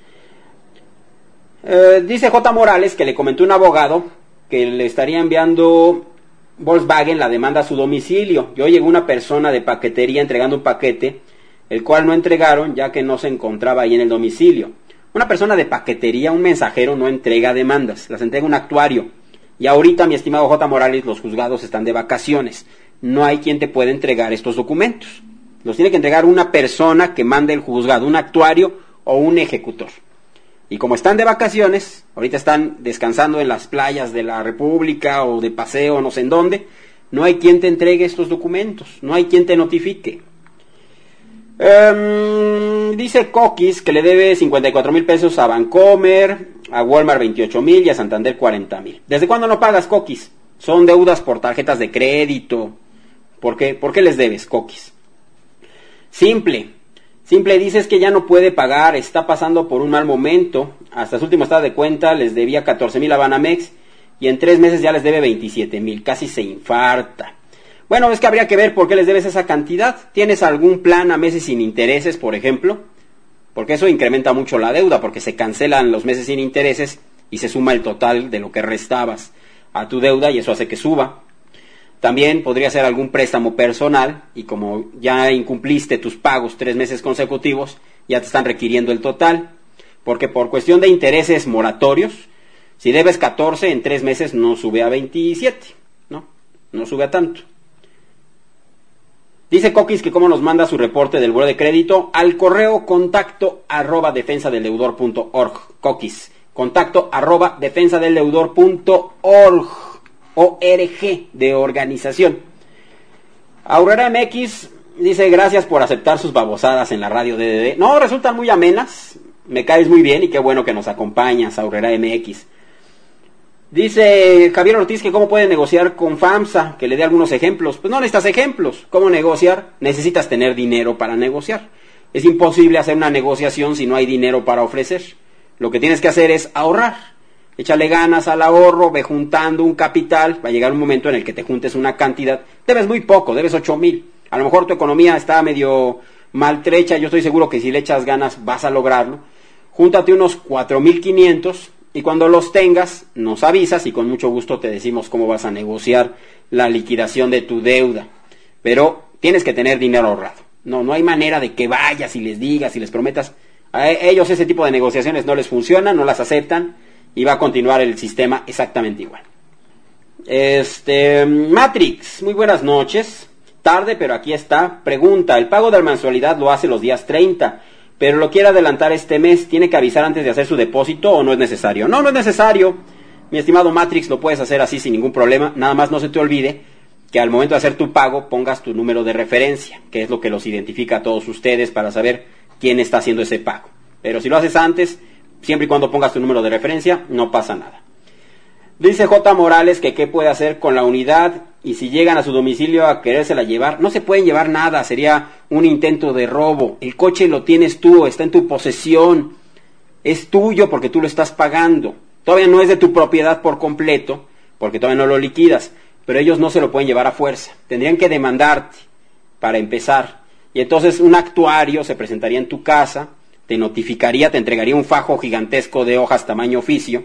Eh, dice J. Morales que le comentó un abogado que le estaría enviando Volkswagen la demanda a su domicilio. Y hoy llegó una persona de paquetería entregando un paquete, el cual no entregaron ya que no se encontraba ahí en el domicilio. Una persona de paquetería, un mensajero, no entrega demandas, las entrega un actuario. Y ahorita, mi estimado J. Morales, los juzgados están de vacaciones. No hay quien te pueda entregar estos documentos. Los tiene que entregar una persona que mande el juzgado, un actuario o un ejecutor. Y como están de vacaciones, ahorita están descansando en las playas de la República o de paseo, no sé en dónde, no hay quien te entregue estos documentos, no hay quien te notifique. Um, dice Coquis que le debe cincuenta y cuatro mil pesos a Bancomer, a Walmart veintiocho mil y a Santander cuarenta mil. ¿Desde cuándo no pagas, Coquis? Son deudas por tarjetas de crédito. ¿Por qué? ¿Por qué les debes, Coquis? Simple. Simple dices que ya no puede pagar, está pasando por un mal momento. Hasta su último estado de cuenta les debía catorce mil a Banamex y en tres meses ya les debe veintisiete mil. Casi se infarta. Bueno, es que habría que ver por qué les debes esa cantidad. ¿Tienes algún plan a meses sin intereses, por ejemplo? Porque eso incrementa mucho la deuda, porque se cancelan los meses sin intereses y se suma el total de lo que restabas a tu deuda y eso hace que suba. También podría ser algún préstamo personal y como ya incumpliste tus pagos tres meses consecutivos, ya te están requiriendo el total. Porque por cuestión de intereses moratorios, si debes catorce, en tres meses no sube a veintisiete, ¿no? No sube a tanto. Dice Coquis que cómo nos manda su reporte del buró de crédito al correo contacto arroba defensa del deudor punto org. Coquis, contacto arroba defensa del deudor punto org, O R G de organización. Aurrera M X dice gracias por aceptar sus babosadas en la radio D D D. No, resultan muy amenas, me caes muy bien y qué bueno que nos acompañas, Aurrera M X. Dice Javier Ortiz que cómo puede negociar con FAMSA, que le dé algunos ejemplos. Pues no necesitas ejemplos. ¿Cómo negociar? Necesitas tener dinero para negociar. Es imposible hacer una negociación si no hay dinero para ofrecer. Lo que tienes que hacer es ahorrar. Échale ganas al ahorro, ve juntando un capital. Va a llegar un momento en el que te juntes una cantidad. Debes muy poco, debes ocho mil. A lo mejor tu economía está medio maltrecha. Yo estoy seguro que si le echas ganas vas a lograrlo. Júntate unos cuatro mil quinientos. Y cuando los tengas, nos avisas y con mucho gusto te decimos cómo vas a negociar la liquidación de tu deuda. Pero tienes que tener dinero ahorrado. No, no hay manera de que vayas y les digas y les prometas. A ellos ese tipo de negociaciones no les funcionan, no las aceptan y va a continuar el sistema exactamente igual. Este, Matrix, muy buenas noches. Tarde, pero aquí está. Pregunta, el pago de la mensualidad lo hace los días treinta. Pero lo quiere adelantar este mes, ¿tiene que avisar antes de hacer su depósito o no es necesario? No, no es necesario. Mi estimado Matrix, lo puedes hacer así sin ningún problema. Nada más no se te olvide que al momento de hacer tu pago pongas tu número de referencia, que es lo que los identifica a todos ustedes para saber quién está haciendo ese pago. Pero si lo haces antes, siempre y cuando pongas tu número de referencia, no pasa nada. Dice J. Morales que qué puede hacer con la unidad y si llegan a su domicilio a querérsela llevar. No se pueden llevar nada, sería un intento de robo. El coche lo tienes tú, está en tu posesión, es tuyo porque tú lo estás pagando. Todavía no es de tu propiedad por completo, porque todavía no lo liquidas, pero ellos no se lo pueden llevar a fuerza. Tendrían que demandarte para empezar. Y entonces un actuario se presentaría en tu casa, te notificaría, te entregaría un fajo gigantesco de hojas tamaño oficio.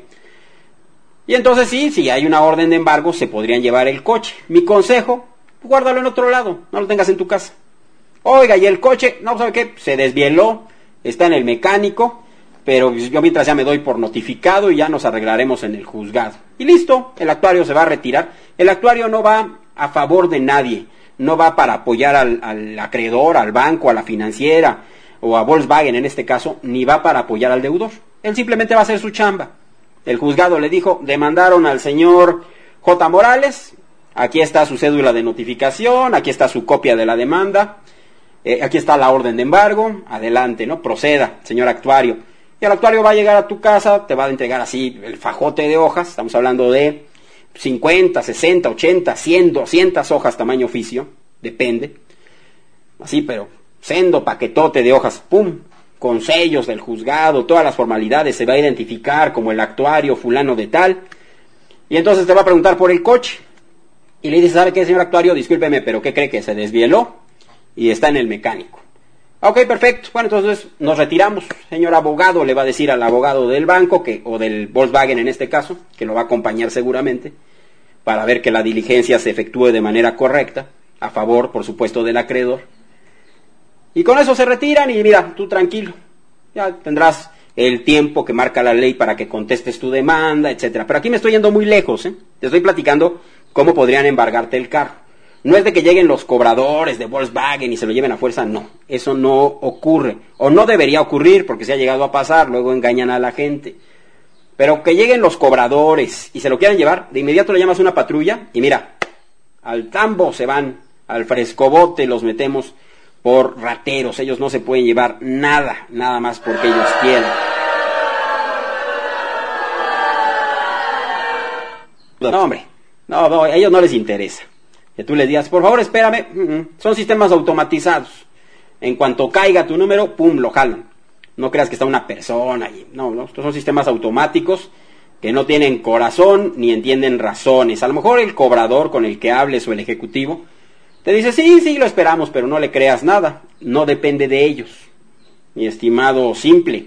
Y entonces sí, si hay una orden de embargo, se podrían llevar el coche. Mi consejo, guárdalo en otro lado, no lo tengas en tu casa. Oiga, ¿y el coche? No, ¿sabe qué? Se desvieló, está en el mecánico, pero yo mientras ya me doy por notificado y ya nos arreglaremos en el juzgado. Y listo, el actuario se va a retirar. El actuario no va a favor de nadie, no va para apoyar al, al acreedor, al banco, a la financiera o a Volkswagen en este caso, ni va para apoyar al deudor. Él simplemente va a hacer su chamba. El juzgado le dijo, demandaron al señor J. Morales, aquí está su cédula de notificación, aquí está su copia de la demanda, eh, aquí está la orden de embargo, adelante, ¿no? Proceda, señor actuario. Y el actuario va a llegar a tu casa, te va a entregar así el fajote de hojas, estamos hablando de cincuenta, sesenta, ochenta, cien, doscientas hojas tamaño oficio, depende, así, pero sendo paquetote de hojas, pum, con sellos del juzgado, todas las formalidades, se va a identificar como el actuario fulano de tal, y entonces te va a preguntar por el coche, y le dices, ¿sabe qué, señor actuario? Discúlpeme, pero ¿qué cree? Que se desvieló, y está en el mecánico. Ok, perfecto, bueno, entonces nos retiramos, señor abogado, le va a decir al abogado del banco, que o del Volkswagen en este caso, que lo va a acompañar seguramente, para ver que la diligencia se efectúe de manera correcta, a favor, por supuesto, del acreedor. Y con eso se retiran y mira, tú tranquilo, ya tendrás el tiempo que marca la ley para que contestes tu demanda, etcétera. Pero aquí me estoy yendo muy lejos, ¿eh? Te estoy platicando cómo podrían embargarte el carro. No es de que lleguen los cobradores de Volkswagen y se lo lleven a fuerza, no, eso no ocurre, o no debería ocurrir porque se ha llegado a pasar, luego engañan a la gente. Pero que lleguen los cobradores y se lo quieran llevar, de inmediato le llamas una patrulla y mira, al tambo se van, al frescobote los metemos por rateros, ellos no se pueden llevar nada, nada más porque ellos quieran. No, hombre, no, no, a ellos no les interesa. Que tú les digas, por favor, espérame, uh-uh. Son sistemas automatizados. En cuanto caiga tu número, pum, lo jalan. No creas que está una persona allí. No, no, estos son sistemas automáticos que no tienen corazón ni entienden razones. A lo mejor el cobrador con el que hables o el ejecutivo te dice, sí, sí, lo esperamos, pero no le creas nada. No depende de ellos. Mi estimado simple.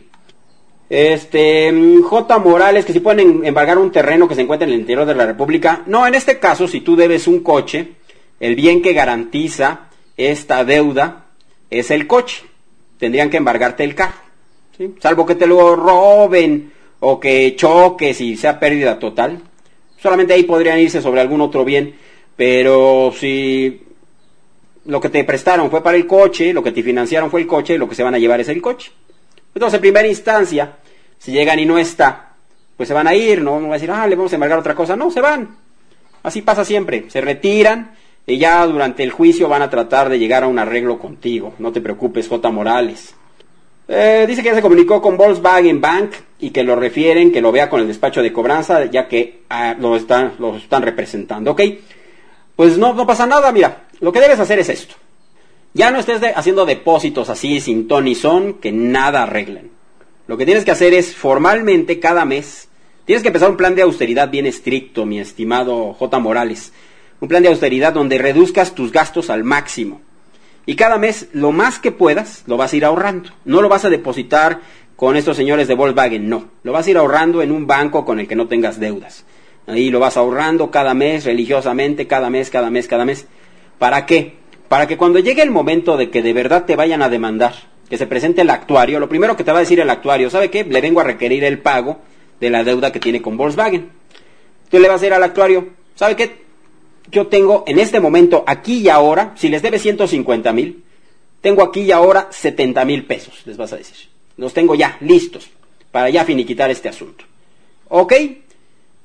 Este, J. Morales, que si pueden embargar un terreno que se encuentra en el interior de la República. No, en este caso, si tú debes un coche, el bien que garantiza esta deuda es el coche. Tendrían que embargarte el carro, ¿sí? Salvo que te lo roben o que choques y sea pérdida total. Solamente ahí podrían irse sobre algún otro bien, pero si lo que te prestaron fue para el coche, lo que te financiaron fue el coche, lo que se van a llevar es el coche. Entonces, en primera instancia, si llegan y no está, pues se van a ir, no, no van a decir, ah, le vamos a embargar otra cosa, no, se van. Así pasa siempre, se retiran y ya durante el juicio van a tratar de llegar a un arreglo contigo. No te preocupes, J. Morales. Eh, dice que ya se comunicó con Volkswagen Bank y que lo refieren, que lo vea con el despacho de cobranza, ya que ah, lo están, lo están representando, ¿ok? Pues no, no pasa nada, mira, lo que debes hacer es esto. Ya no estés de, haciendo depósitos así sin ton ni son, que nada arreglan. Lo que tienes que hacer es formalmente cada mes, tienes que empezar un plan de austeridad bien estricto, mi estimado J. Morales. Un plan de austeridad donde reduzcas tus gastos al máximo. Y cada mes, lo más que puedas, lo vas a ir ahorrando. No lo vas a depositar con estos señores de Volkswagen, no. Lo vas a ir ahorrando en un banco con el que no tengas deudas. Ahí lo vas ahorrando cada mes, religiosamente, cada mes, cada mes, cada mes. ¿Para qué? Para que cuando llegue el momento de que de verdad te vayan a demandar, que se presente el actuario, lo primero que te va a decir el actuario, ¿sabe qué? Le vengo a requerir el pago de la deuda que tiene con Volkswagen. Tú le vas a decir al actuario, ¿sabe qué? Yo tengo en este momento, aquí y ahora, si les debe ciento cincuenta mil, tengo aquí y ahora setenta mil pesos, les vas a decir. Los tengo ya listos para ya finiquitar este asunto. ¿Ok?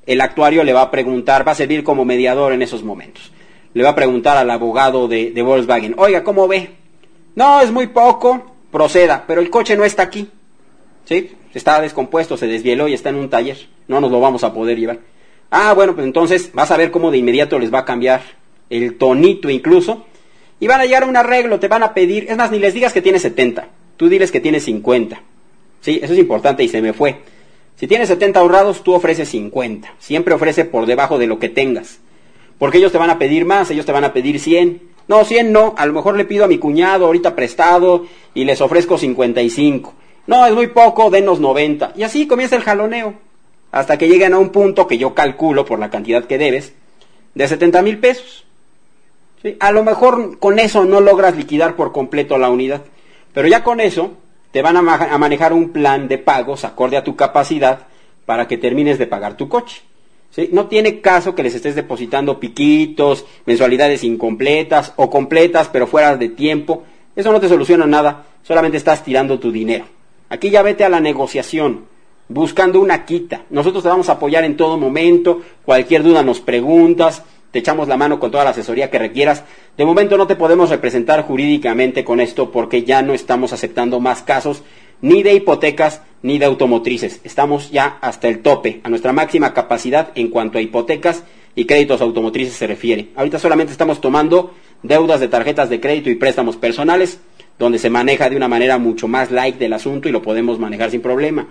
el actuario le va a preguntar, va a servir como mediador en esos momentos. Le va a preguntar al abogado de, de Volkswagen, oiga, ¿cómo ve? No, es muy poco, proceda, pero el coche no está aquí, ¿sí? Está descompuesto, se desvieló y está en un taller, no nos lo vamos a poder llevar. Ah, bueno, pues entonces vas a ver cómo de inmediato les va a cambiar el tonito incluso, y van a llegar a un arreglo, te van a pedir, es más, ni les digas que tienes setenta, tú diles que tienes cincuenta, ¿sí? Eso es importante y se me fue. Si tienes setenta ahorrados, tú ofreces cincuenta, siempre ofrece por debajo de lo que tengas, porque ellos te van a pedir más, ellos te van a pedir cien, no, cien no, a lo mejor le pido a mi cuñado ahorita prestado y les ofrezco cincuenta y cinco, no, es muy poco, denos noventa, y así comienza el jaloneo, hasta que lleguen a un punto que yo calculo por la cantidad que debes, de setenta mil pesos. ¿Sí? A lo mejor con eso no logras liquidar por completo la unidad, pero ya con eso te van a, ma- a manejar un plan de pagos acorde a tu capacidad para que termines de pagar tu coche. ¿Sí? No tiene caso que les estés depositando piquitos, mensualidades incompletas o completas pero fuera de tiempo. Eso no te soluciona nada, solamente estás tirando tu dinero. Aquí ya vete a la negociación, buscando una quita. Nosotros te vamos a apoyar en todo momento, cualquier duda nos preguntas, te echamos la mano con toda la asesoría que requieras. De momento no te podemos representar jurídicamente con esto porque ya no estamos aceptando más casos ni de hipotecas ni de automotrices. Estamos ya hasta el tope, a nuestra máxima capacidad en cuanto a hipotecas y créditos automotrices se refiere. Ahorita solamente estamos tomando deudas de tarjetas de crédito y préstamos personales, donde se maneja de una manera mucho más light del asunto y lo podemos manejar sin problema.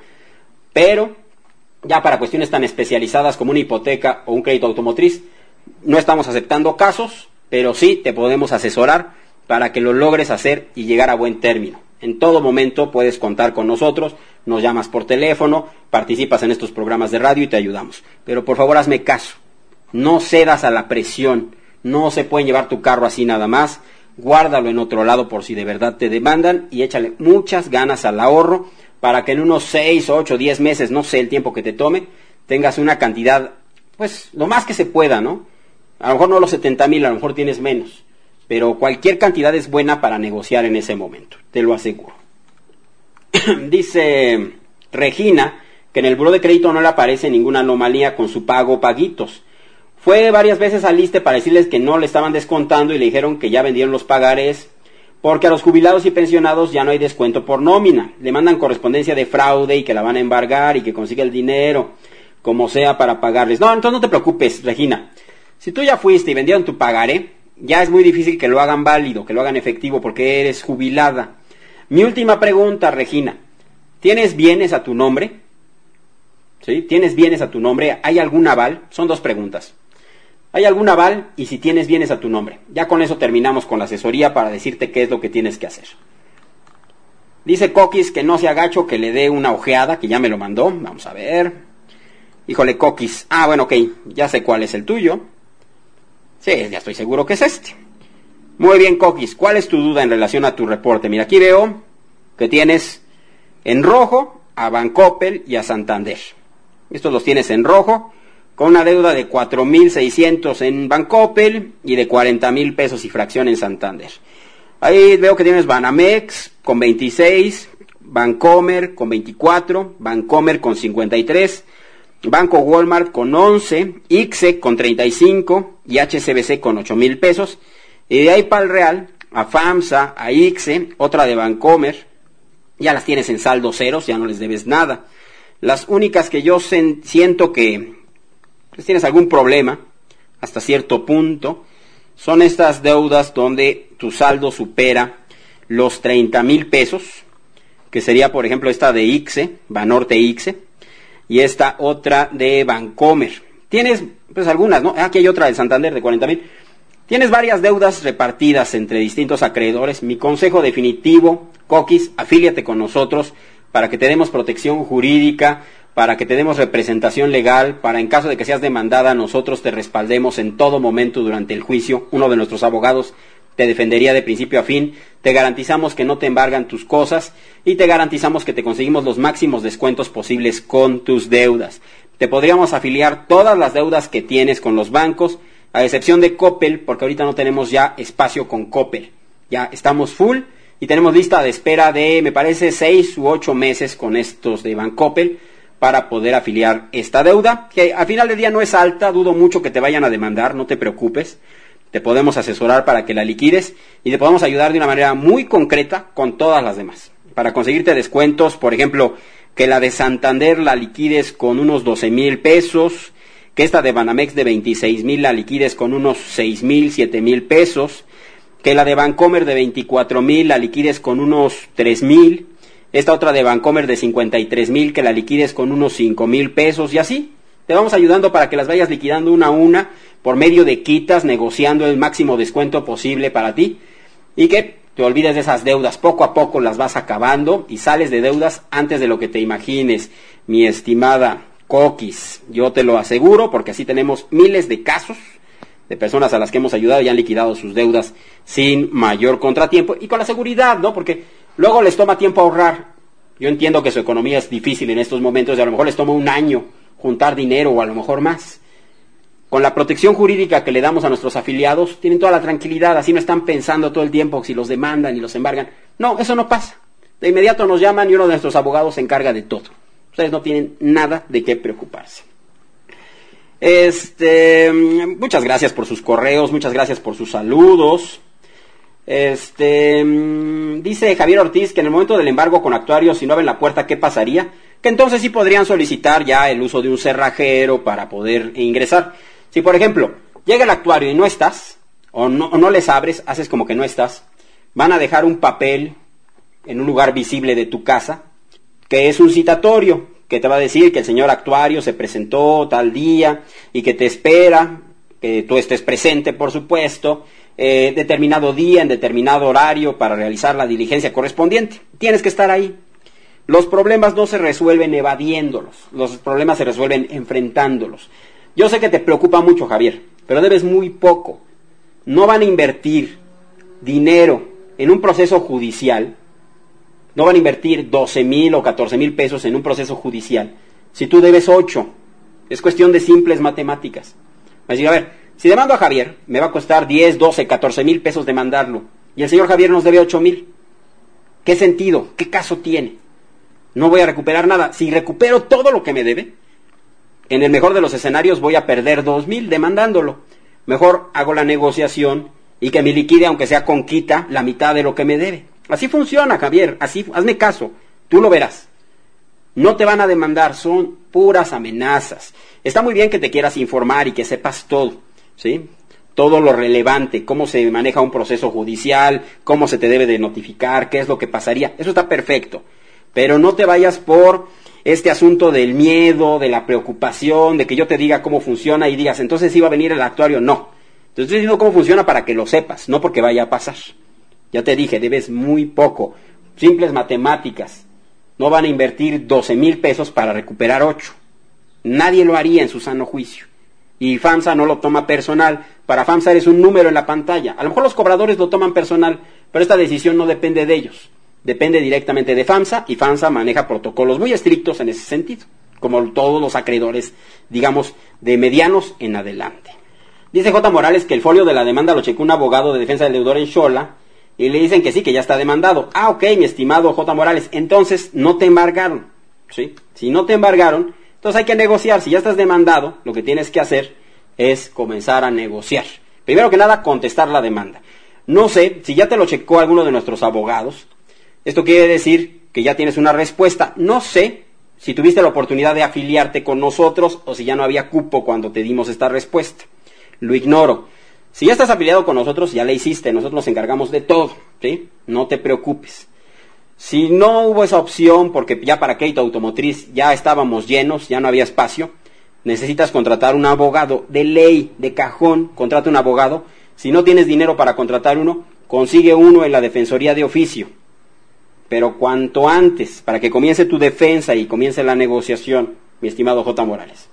Pero ya para cuestiones tan especializadas como una hipoteca o un crédito automotriz, no estamos aceptando casos, pero sí te podemos asesorar para que lo logres hacer y llegar a buen término. En todo momento puedes contar con nosotros, nos llamas por teléfono, participas en estos programas de radio y te ayudamos. Pero por favor hazme caso, no cedas a la presión, no se pueden llevar tu carro así nada más, guárdalo en otro lado por si de verdad te demandan y échale muchas ganas al ahorro para que en unos seis, ocho, diez meses, no sé el tiempo que te tome, tengas una cantidad, pues lo más que se pueda, ¿no? A lo mejor no los setenta mil, a lo mejor tienes menos, pero cualquier cantidad es buena para negociar en ese momento, te lo aseguro. Dice Regina que en el buró de crédito no le aparece ninguna anomalía con su pago o paguitos. Fue varias veces al ISSSTE para decirles que no le estaban descontando y le dijeron que ya vendieron los pagarés, porque a los jubilados y pensionados ya no hay descuento por nómina. Le mandan correspondencia de fraude y que la van a embargar y que consiga el dinero, como sea, para pagarles. No, entonces no te preocupes, Regina. Si tú ya fuiste y vendieron tu pagaré, ya es muy difícil que lo hagan válido, que lo hagan efectivo, porque eres jubilada. Mi última pregunta, Regina. ¿Tienes bienes a tu nombre? ¿Sí? ¿Tienes bienes a tu nombre? ¿Hay algún aval? Son dos preguntas. ¿Hay algún aval? Y si tienes bienes a tu nombre. Ya con eso terminamos con la asesoría para decirte qué es lo que tienes que hacer. Dice Coquis que no se agacho, que le dé una ojeada, que ya me lo mandó. Vamos a ver. Híjole, Coquis. Ah, bueno, ok. Ya sé cuál es el tuyo. Sí, ya estoy seguro que es este. Muy bien, Coquis. ¿Cuál es tu duda en relación a tu reporte? Mira, aquí veo que tienes en rojo a Bancoppel y a Santander. Estos los tienes en rojo, con una deuda de cuatro mil seiscientos en Bancoppel y de cuarenta mil pesos y fracción en Santander. Ahí veo que tienes Banamex con veintiséis, Bancomer con veinticuatro, Bancomer con cincuenta y tres, Banco Walmart con once, I C S E con treinta y cinco y H S B C con ocho mil pesos. Y de ahí para el Real, a FAMSA, a I C S E, otra de Bancomer, ya las tienes en saldo ceros, ya no les debes nada. Las únicas que yo sen- siento que pues, tienes algún problema, hasta cierto punto, son estas deudas donde tu saldo supera los treinta mil pesos, que sería por ejemplo esta de I C S E, Banorte I C S E, y esta otra de Bancomer. Tienes pues algunas, ¿no? Aquí hay otra de Santander de cuarenta mil. Tienes varias deudas repartidas entre distintos acreedores. Mi consejo definitivo, Coquis, afíliate con nosotros para que te demos protección jurídica, para que te demos representación legal, para en caso de que seas demandada, nosotros te respaldemos en todo momento durante el juicio. Uno de nuestros abogados te defendería de principio a fin. Te garantizamos que no te embargan tus cosas y te garantizamos que te conseguimos los máximos descuentos posibles con tus deudas. Te podríamos afiliar todas las deudas que tienes con los bancos, a excepción de Coppel, porque ahorita no tenemos ya espacio con Coppel. Ya estamos full y tenemos lista de espera de, me parece, seis u ocho meses con estos de Bancoppel, para poder afiliar esta deuda, que a final de día no es alta, dudo mucho que te vayan a demandar, no te preocupes, te podemos asesorar para que la liquides y te podemos ayudar de una manera muy concreta con todas las demás, para conseguirte descuentos, por ejemplo, que la de Santander la liquides con unos doce mil pesos, que esta de Banamex de veintiséis mil la liquides con unos seis mil, siete mil pesos, que la de Bancomer de veinticuatro mil la liquides con unos tres mil, esta otra de Bancomer de cincuenta y tres mil que la liquides con unos cinco mil pesos y así. Te vamos ayudando para que las vayas liquidando una a una por medio de quitas, negociando el máximo descuento posible para ti y que te olvides de esas deudas. Poco a poco las vas acabando y sales de deudas antes de lo que te imagines, mi estimada Coquis. Yo te lo aseguro porque así tenemos miles de casos de personas a las que hemos ayudado y han liquidado sus deudas sin mayor contratiempo y con la seguridad, ¿no? Porque luego les toma tiempo ahorrar. Yo entiendo que su economía es difícil en estos momentos y a lo mejor les toma un año juntar dinero o a lo mejor más. Con la protección jurídica que le damos a nuestros afiliados, tienen toda la tranquilidad, así no están pensando todo el tiempo si los demandan y los embargan. No, eso no pasa. De inmediato nos llaman y uno de nuestros abogados se encarga de todo. Ustedes no tienen nada de qué preocuparse. Este, muchas gracias por sus correos, muchas gracias por sus saludos. Este, dice Javier Ortiz que en el momento del embargo con actuarios, si no abren la puerta, ¿qué pasaría? Que entonces sí podrían solicitar ya el uso de un cerrajero para poder ingresar. Si por ejemplo, llega el actuario y no estás, o no, o no les abres, haces como que no estás, van a dejar un papel en un lugar visible de tu casa, que es un citatorio, que te va a decir que el señor actuario se presentó tal día y que te espera, que tú estés presente, por supuesto, eh, determinado día, en determinado horario, para realizar la diligencia correspondiente. Tienes que estar ahí. Los problemas no se resuelven evadiéndolos, los problemas se resuelven enfrentándolos. Yo sé que te preocupa mucho, Javier, pero debes muy poco. No van a invertir dinero en un proceso judicial, no van a invertir doce mil o catorce mil pesos en un proceso judicial si tú debes ocho. Es cuestión de simples matemáticas. Va a decir, a ver, si demando a Javier, me va a costar diez, doce, catorce mil pesos demandarlo, y el señor Javier nos debe ocho mil. ¿Qué sentido? ¿Qué caso tiene? No voy a recuperar nada. Si recupero todo lo que me debe, en el mejor de los escenarios voy a perder dos mil demandándolo. Mejor hago la negociación y que me liquide, aunque sea con quita, la mitad de lo que me debe. Así funciona, Javier, así, hazme caso, tú lo verás. No te van a demandar, son puras amenazas. Está muy bien que te quieras informar y que sepas todo, ¿sí? Todo lo relevante, cómo se maneja un proceso judicial, cómo se te debe de notificar, qué es lo que pasaría, eso está perfecto. Pero no te vayas por este asunto del miedo, de la preocupación, de que yo te diga cómo funciona y digas, entonces iba a venir el actuario. No, te estoy diciendo cómo funciona para que lo sepas, no porque vaya a pasar. Ya te dije, debes muy poco, simples matemáticas. No van a invertir doce mil pesos para recuperar ocho. Nadie lo haría en su sano juicio. Y FAMSA no lo toma personal. Para FAMSA eres un número en la pantalla. A lo mejor los cobradores lo toman personal, pero esta decisión no depende de ellos. Depende directamente de FAMSA, y FAMSA maneja protocolos muy estrictos en ese sentido, como todos los acreedores, digamos, de medianos en adelante. Dice J. Morales que el folio de la demanda lo checó un abogado de defensa del deudor en Xola, y le dicen que sí, que ya está demandado. Ah, ok, mi estimado J. Morales, entonces no te embargaron, ¿sí? Si no te embargaron, entonces hay que negociar. Si ya estás demandado, lo que tienes que hacer es comenzar a negociar. Primero que nada, contestar la demanda. No sé, si ya te lo checó alguno de nuestros abogados, esto quiere decir que ya tienes una respuesta. No sé si tuviste la oportunidad de afiliarte con nosotros o si ya no había cupo cuando te dimos esta respuesta. Lo ignoro. Si ya estás afiliado con nosotros, ya le hiciste, nosotros nos encargamos de todo, ¿sí? No te preocupes. Si no hubo esa opción, porque ya para crédito automotriz ya estábamos llenos, ya no había espacio, necesitas contratar un abogado de ley, de cajón, contrata un abogado. Si no tienes dinero para contratar uno, consigue uno en la Defensoría de Oficio. Pero cuanto antes, para que comience tu defensa y comience la negociación, mi estimado J. Morales.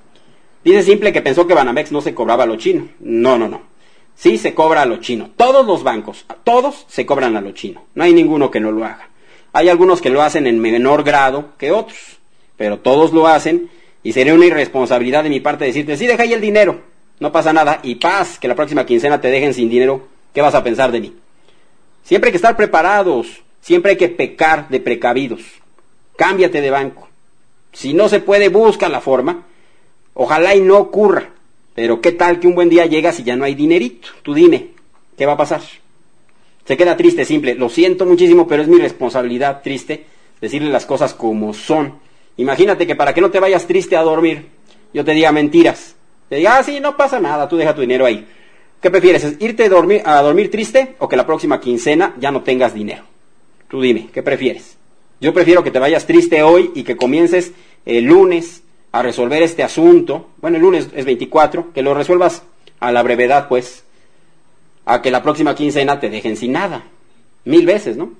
Dice Simple que pensó que Banamex no se cobraba a lo chino. No, no, no. Sí se cobra a lo chino. Todos los bancos, todos se cobran a lo chino. No hay ninguno que no lo haga. Hay algunos que lo hacen en menor grado que otros, pero todos lo hacen, y sería una irresponsabilidad de mi parte decirte, sí, deja ahí el dinero, no pasa nada, y paz, que la próxima quincena te dejen sin dinero. ¿Qué vas a pensar de mí? Siempre hay que estar preparados, siempre hay que pecar de precavidos. Cámbiate de banco. Si no se puede, busca la forma. Ojalá y no ocurra. Pero ¿qué tal que un buen día llegas y ya no hay dinerito? Tú dime, ¿qué va a pasar? Se queda triste, simple. Lo siento muchísimo, pero es mi responsabilidad, triste, decirle las cosas como son. Imagínate que para que no te vayas triste a dormir, yo te diga mentiras. Te diga, ah, sí, no pasa nada, tú deja tu dinero ahí. ¿Qué prefieres? ¿Irte a dormir, a dormir triste o que la próxima quincena ya no tengas dinero? Tú dime, ¿qué prefieres? Yo prefiero que te vayas triste hoy y que comiences el lunes a resolver este asunto. Bueno, el lunes es veinticuatro, que lo resuelvas a la brevedad, pues, a que la próxima quincena te dejen sin nada. Mil veces, ¿no?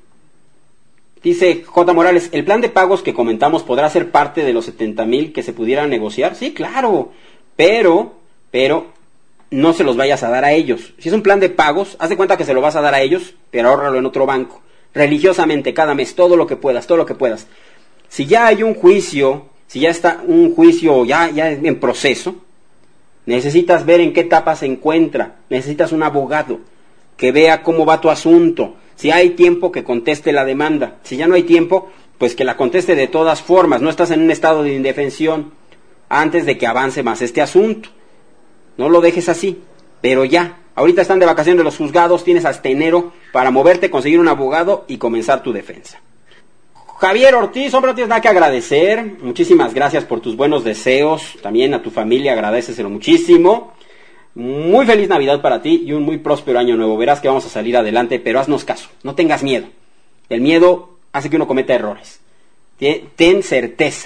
Dice J. Morales, ¿el plan de pagos que comentamos podrá ser parte de los setenta mil que se pudieran negociar? Sí, claro, pero, pero, no se los vayas a dar a ellos. Si es un plan de pagos, haz de cuenta que se lo vas a dar a ellos, pero ahórralo en otro banco. Religiosamente, cada mes, todo lo que puedas, todo lo que puedas. Si ya hay un juicio, si ya está un juicio ya, ya en proceso, necesitas ver en qué etapa se encuentra, necesitas un abogado que vea cómo va tu asunto. Si hay tiempo, que conteste la demanda. Si ya no hay tiempo, pues que la conteste de todas formas. No estás en un estado de indefensión antes de que avance más este asunto. No lo dejes así, pero ya. Ahorita están de vacaciones los juzgados, tienes hasta enero para moverte, conseguir un abogado y comenzar tu defensa. Javier Ortiz, hombre, no tienes nada que agradecer. Muchísimas gracias por tus buenos deseos. También a tu familia, agradéceselo muchísimo. Muy feliz Navidad para ti y un muy próspero año nuevo. Verás que vamos a salir adelante, pero haznos caso. No tengas miedo. El miedo hace que uno cometa errores. Ten certeza.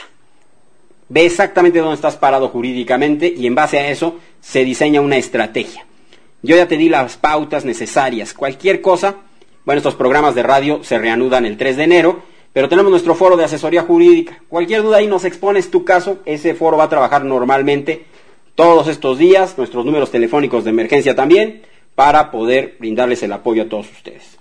Ve exactamente dónde estás parado jurídicamente y en base a eso se diseña una estrategia. Yo ya te di las pautas necesarias. Cualquier cosa, bueno, estos programas de radio se reanudan el tres de enero, pero tenemos nuestro foro de asesoría jurídica. Cualquier duda ahí nos expones tu caso, ese foro va a trabajar normalmente todos estos días, nuestros números telefónicos de emergencia también, para poder brindarles el apoyo a todos ustedes.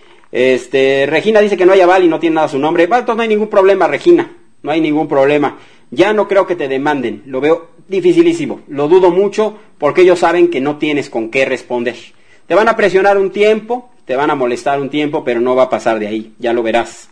Este, Regina dice que no hay aval y no tiene nada su nombre. Bueno, entonces no hay ningún problema, Regina, no hay ningún problema. Ya no creo que te demanden, lo veo dificilísimo, lo dudo mucho porque ellos saben que no tienes con qué responder. Te van a presionar un tiempo, te van a molestar un tiempo, pero no va a pasar de ahí, ya lo verás.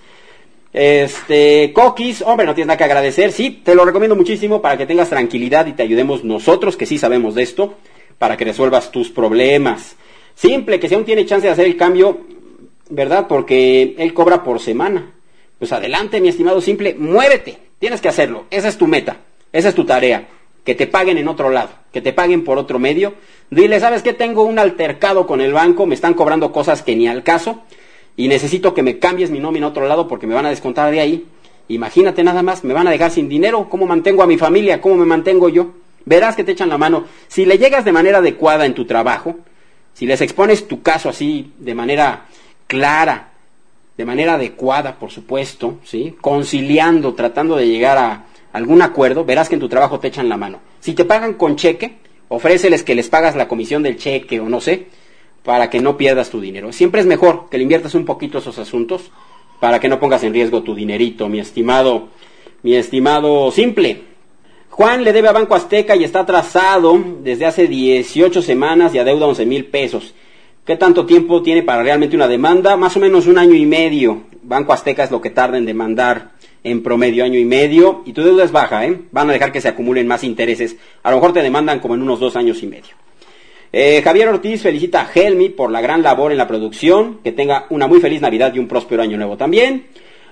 Este, Coquis, hombre, no tienes nada que agradecer, sí, te lo recomiendo muchísimo para que tengas tranquilidad y te ayudemos nosotros, que sí sabemos de esto, para que resuelvas tus problemas. Simple, que si aún tiene chance de hacer el cambio, ¿verdad? Porque él cobra por semana. Pues adelante, mi estimado Simple, muévete, tienes que hacerlo, esa es tu meta, esa es tu tarea, que te paguen en otro lado, que te paguen por otro medio. Dile, ¿sabes qué? Tengo un altercado con el banco, me están cobrando cosas que ni al caso, y necesito que me cambies mi nómina a otro lado porque me van a descontar de ahí. Imagínate nada más, me van a dejar sin dinero. ¿Cómo mantengo a mi familia? ¿Cómo me mantengo yo? Verás que te echan la mano. Si le llegas de manera adecuada en tu trabajo, si les expones tu caso así de manera clara, de manera adecuada, por supuesto, ¿sí? Conciliando, tratando de llegar a algún acuerdo, verás que en tu trabajo te echan la mano. Si te pagan con cheque, ofréceles que les pagas la comisión del cheque o no sé, para que no pierdas tu dinero. Siempre es mejor que le inviertas un poquito a esos asuntos para que no pongas en riesgo tu dinerito, mi estimado, mi estimado Simple. Juan le debe a Banco Azteca y está atrasado desde hace dieciocho semanas y adeuda once mil pesos. ¿Qué tanto tiempo tiene para realmente una demanda? Más o menos un año y medio. Banco Azteca es lo que tarda en demandar en promedio, año y medio. Y tu deuda es baja, ¿eh? Van a dejar que se acumulen más intereses. A lo mejor te demandan como en unos dos años y medio. Eh, Javier Ortiz felicita a Helmi por la gran labor en la producción. Que tenga una muy feliz Navidad y un próspero año nuevo también.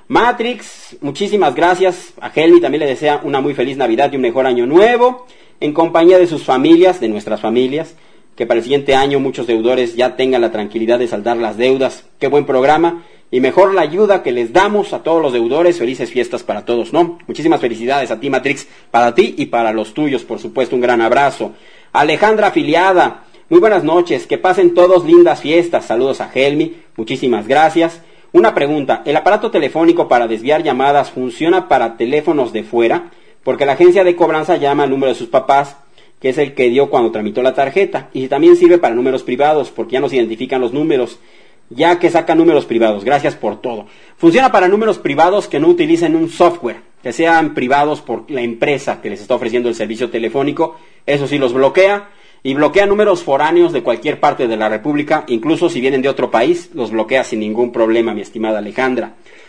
Matrix, muchísimas gracias. A Helmi también le desea una muy feliz Navidad y un mejor año nuevo. En compañía de sus familias, de nuestras familias. Que para el siguiente año muchos deudores ya tengan la tranquilidad de saldar las deudas. Qué buen programa. Y mejor la ayuda que les damos a todos los deudores. Felices fiestas para todos, ¿no? Muchísimas felicidades a ti, Matrix. Para ti y para los tuyos, por supuesto. Un gran abrazo. Alejandra Afiliada. Muy buenas noches, que pasen todos lindas fiestas. Saludos a Helmi, muchísimas gracias. Una pregunta, ¿el aparato telefónico para desviar llamadas funciona para teléfonos de fuera? Porque la agencia de cobranza llama al número de sus papás, que es el que dio cuando tramitó la tarjeta. Y también sirve para números privados, porque ya no se identifican los números, ya que sacan números privados. Gracias por todo. Funciona para números privados que no utilicen un software, que sean privados por la empresa que les está ofreciendo el servicio telefónico. Eso sí los bloquea. Y bloquea números foráneos de cualquier parte de la República, incluso si vienen de otro país, los bloquea sin ningún problema, mi estimada Alejandra.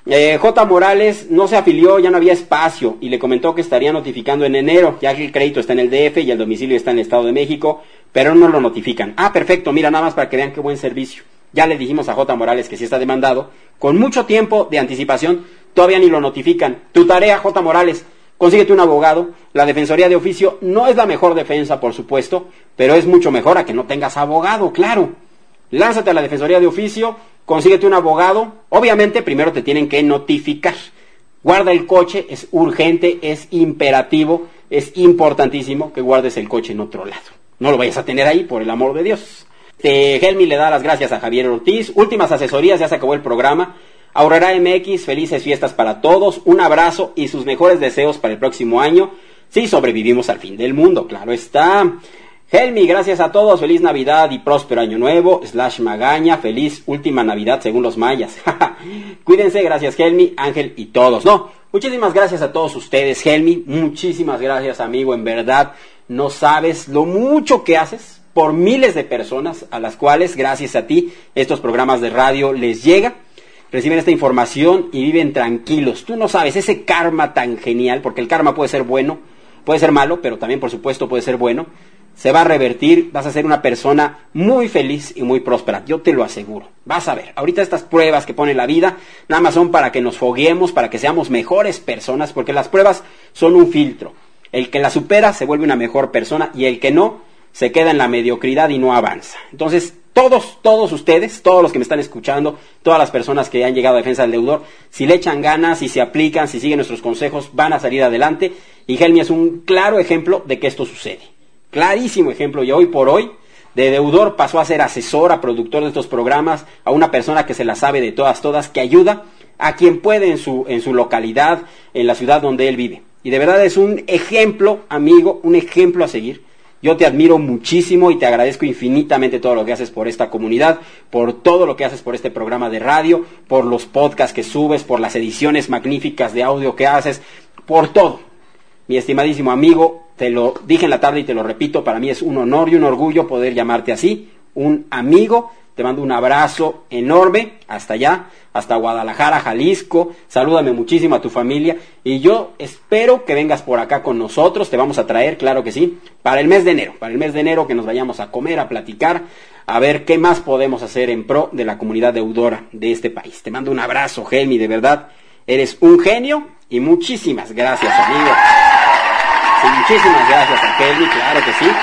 Eh, J. Morales no se afilió, ya no había espacio y le comentó que estaría notificando en enero, ya que el crédito está en el D F y el domicilio está en el Estado de México, pero no lo notifican. Ah, perfecto, mira, nada más para que vean qué buen servicio. Ya le dijimos a J. Morales que sí está demandado, con mucho tiempo de anticipación, todavía ni lo notifican. Tu tarea, J. Morales, consíguete un abogado. La defensoría de oficio no es la mejor defensa, por supuesto, pero es mucho mejor a que no tengas abogado, claro. Lánzate a la defensoría de oficio, consíguete un abogado. Obviamente primero te tienen que notificar. Guarda el coche, es urgente, es imperativo, es importantísimo que guardes el coche en otro lado. No lo vayas a tener ahí, por el amor de Dios. Este, Helmi le da las gracias a Javier Ortiz. Últimas asesorías, ya se acabó el programa. Aurrera M X, felices fiestas para todos. Un abrazo y sus mejores deseos para el próximo año. Sí, sobrevivimos al fin del mundo, claro está. Helmi, gracias a todos, feliz Navidad y próspero año nuevo, slash Magaña, feliz última Navidad según los mayas. Cuídense, gracias Helmi, Ángel y todos. No, muchísimas gracias a todos ustedes, Helmi, muchísimas gracias amigo, en verdad, no sabes lo mucho que haces por miles de personas a las cuales, gracias a ti, estos programas de radio les llega, reciben esta información y viven tranquilos. Tú no sabes, ese karma tan genial, porque el karma puede ser bueno, puede ser malo, pero también por supuesto puede ser bueno, se va a revertir, vas a ser una persona muy feliz y muy próspera, yo te lo aseguro. Vas a ver, ahorita estas pruebas que pone la vida, nada más son para que nos foguemos, para que seamos mejores personas, porque las pruebas son un filtro. El que la supera se vuelve una mejor persona y el que no, se queda en la mediocridad y no avanza. Entonces, todos, todos ustedes, todos los que me están escuchando, todas las personas que han llegado a Defensa del Deudor, si le echan ganas, si se aplican, si siguen nuestros consejos, van a salir adelante. Y Helmi es un claro ejemplo de que esto sucede. Clarísimo ejemplo, y hoy por hoy, de deudor pasó a ser asesor, a productor de estos programas, a una persona que se la sabe de todas, todas, que ayuda a quien puede en su, en su localidad, en la ciudad donde él vive. Y de verdad es un ejemplo, amigo, un ejemplo a seguir. Yo te admiro muchísimo y te agradezco infinitamente todo lo que haces por esta comunidad, por todo lo que haces por este programa de radio, por los podcasts que subes, por las ediciones magníficas de audio que haces, por todo. Mi estimadísimo amigo, te lo dije en la tarde y te lo repito, para mí es un honor y un orgullo poder llamarte así, un amigo. Te mando un abrazo enorme hasta allá, hasta Guadalajara, Jalisco. Salúdame muchísimo a tu familia y yo espero que vengas por acá con nosotros. Te vamos a traer, claro que sí, para el mes de enero, para el mes de enero que nos vayamos a comer, a platicar, a ver qué más podemos hacer en pro de la comunidad deudora de este país. Te mando un abrazo, Helmi, de verdad, eres un genio y muchísimas gracias, amigo. Sí, muchísimas gracias a Helmi, claro que sí.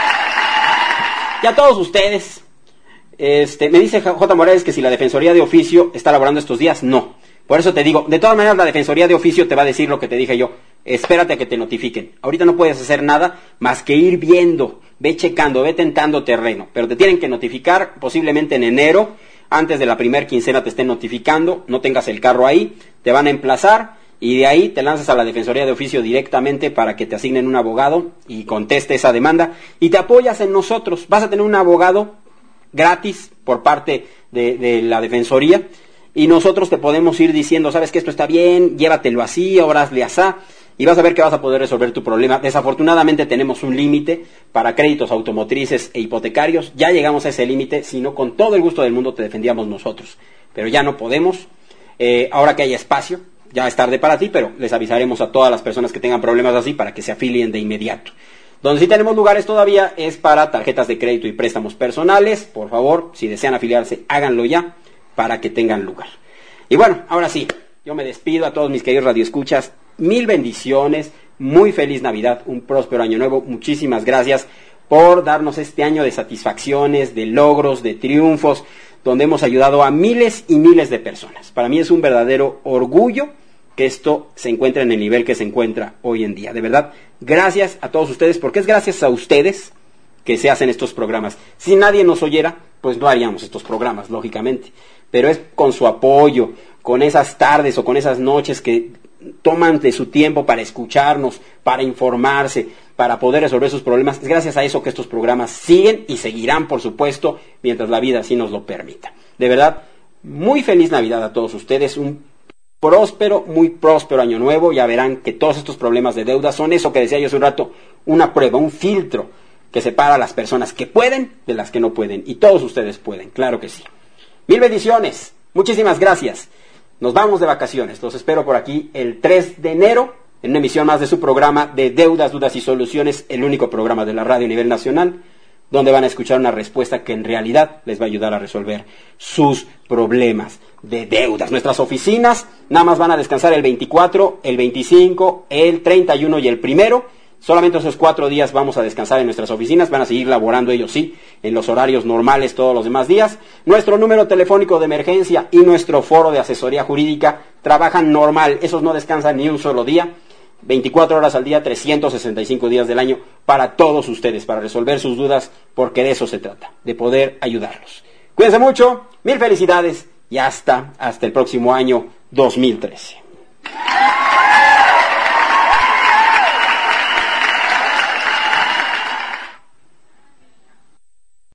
Y a todos ustedes. Este, me dice J. Morales que si la Defensoría de Oficio está laborando estos días, no. Por eso te digo, de todas maneras la Defensoría de Oficio te va a decir lo que te dije yo. Espérate a que te notifiquen. Ahorita no puedes hacer nada más que ir viendo, ve checando, ve tentando terreno. Pero te tienen que notificar posiblemente en enero, antes de la primer quincena te estén notificando, no tengas el carro ahí, te van a emplazar y de ahí te lanzas a la Defensoría de Oficio directamente para que te asignen un abogado y conteste esa demanda y te apoyas en nosotros. Vas a tener un abogado gratis por parte de, de la Defensoría y nosotros te podemos ir diciendo, sabes que esto está bien, llévatelo así, ahora hazle asá y vas a ver que vas a poder resolver tu problema. Desafortunadamente tenemos un límite para créditos automotrices e hipotecarios, ya llegamos a ese límite, si no con todo el gusto del mundo te defendíamos nosotros, pero ya no podemos. Eh, ahora que haya espacio, ya es tarde para ti, pero les avisaremos a todas las personas que tengan problemas así para que se afilien de inmediato. Donde sí tenemos lugares todavía es para tarjetas de crédito y préstamos personales. Por favor, si desean afiliarse, háganlo ya para que tengan lugar. Y bueno, ahora sí, yo me despido a todos mis queridos radioescuchas. Mil bendiciones, muy feliz Navidad, un próspero año nuevo. Muchísimas gracias por darnos este año de satisfacciones, de logros, de triunfos, donde hemos ayudado a miles y miles de personas. Para mí es un verdadero orgullo que esto se encuentre en el nivel que se encuentra hoy en día. De verdad, gracias a todos ustedes, porque es gracias a ustedes que se hacen estos programas. Si nadie nos oyera, pues no haríamos estos programas, lógicamente. Pero es con su apoyo, con esas tardes o con esas noches que toman de su tiempo para escucharnos, para informarse, para poder resolver sus problemas. Es gracias a eso que estos programas siguen y seguirán, por supuesto, mientras la vida así nos lo permita. De verdad, muy feliz Navidad a todos ustedes, un próspero, muy próspero año nuevo. Ya verán que todos estos problemas de deuda son eso que decía yo hace un rato, una prueba, un filtro que separa a las personas que pueden de las que no pueden. Y todos ustedes pueden, claro que sí. Mil bendiciones, muchísimas gracias. nos vamos de vacaciones. Los espero por aquí el tres de enero en una emisión más de su programa de Deudas, Dudas y Soluciones, el único programa de la radio a nivel nacional, donde van a escuchar una respuesta que en realidad les va a ayudar a resolver sus problemas de deudas. Nuestras oficinas nada más van a descansar el veinticuatro, el veinticinco, el treinta y uno y el primero. Solamente esos cuatro días vamos a descansar en nuestras oficinas. Van a seguir laborando ellos sí, en los horarios normales todos los demás días. Nuestro número telefónico de emergencia y nuestro foro de asesoría jurídica trabajan normal. Esos no descansan ni un solo día. veinticuatro horas al día, trescientos sesenta y cinco días del año para todos ustedes, para resolver sus dudas, porque de eso se trata, de poder ayudarlos. Cuídense mucho, mil felicidades y hasta, hasta el próximo año dos mil trece.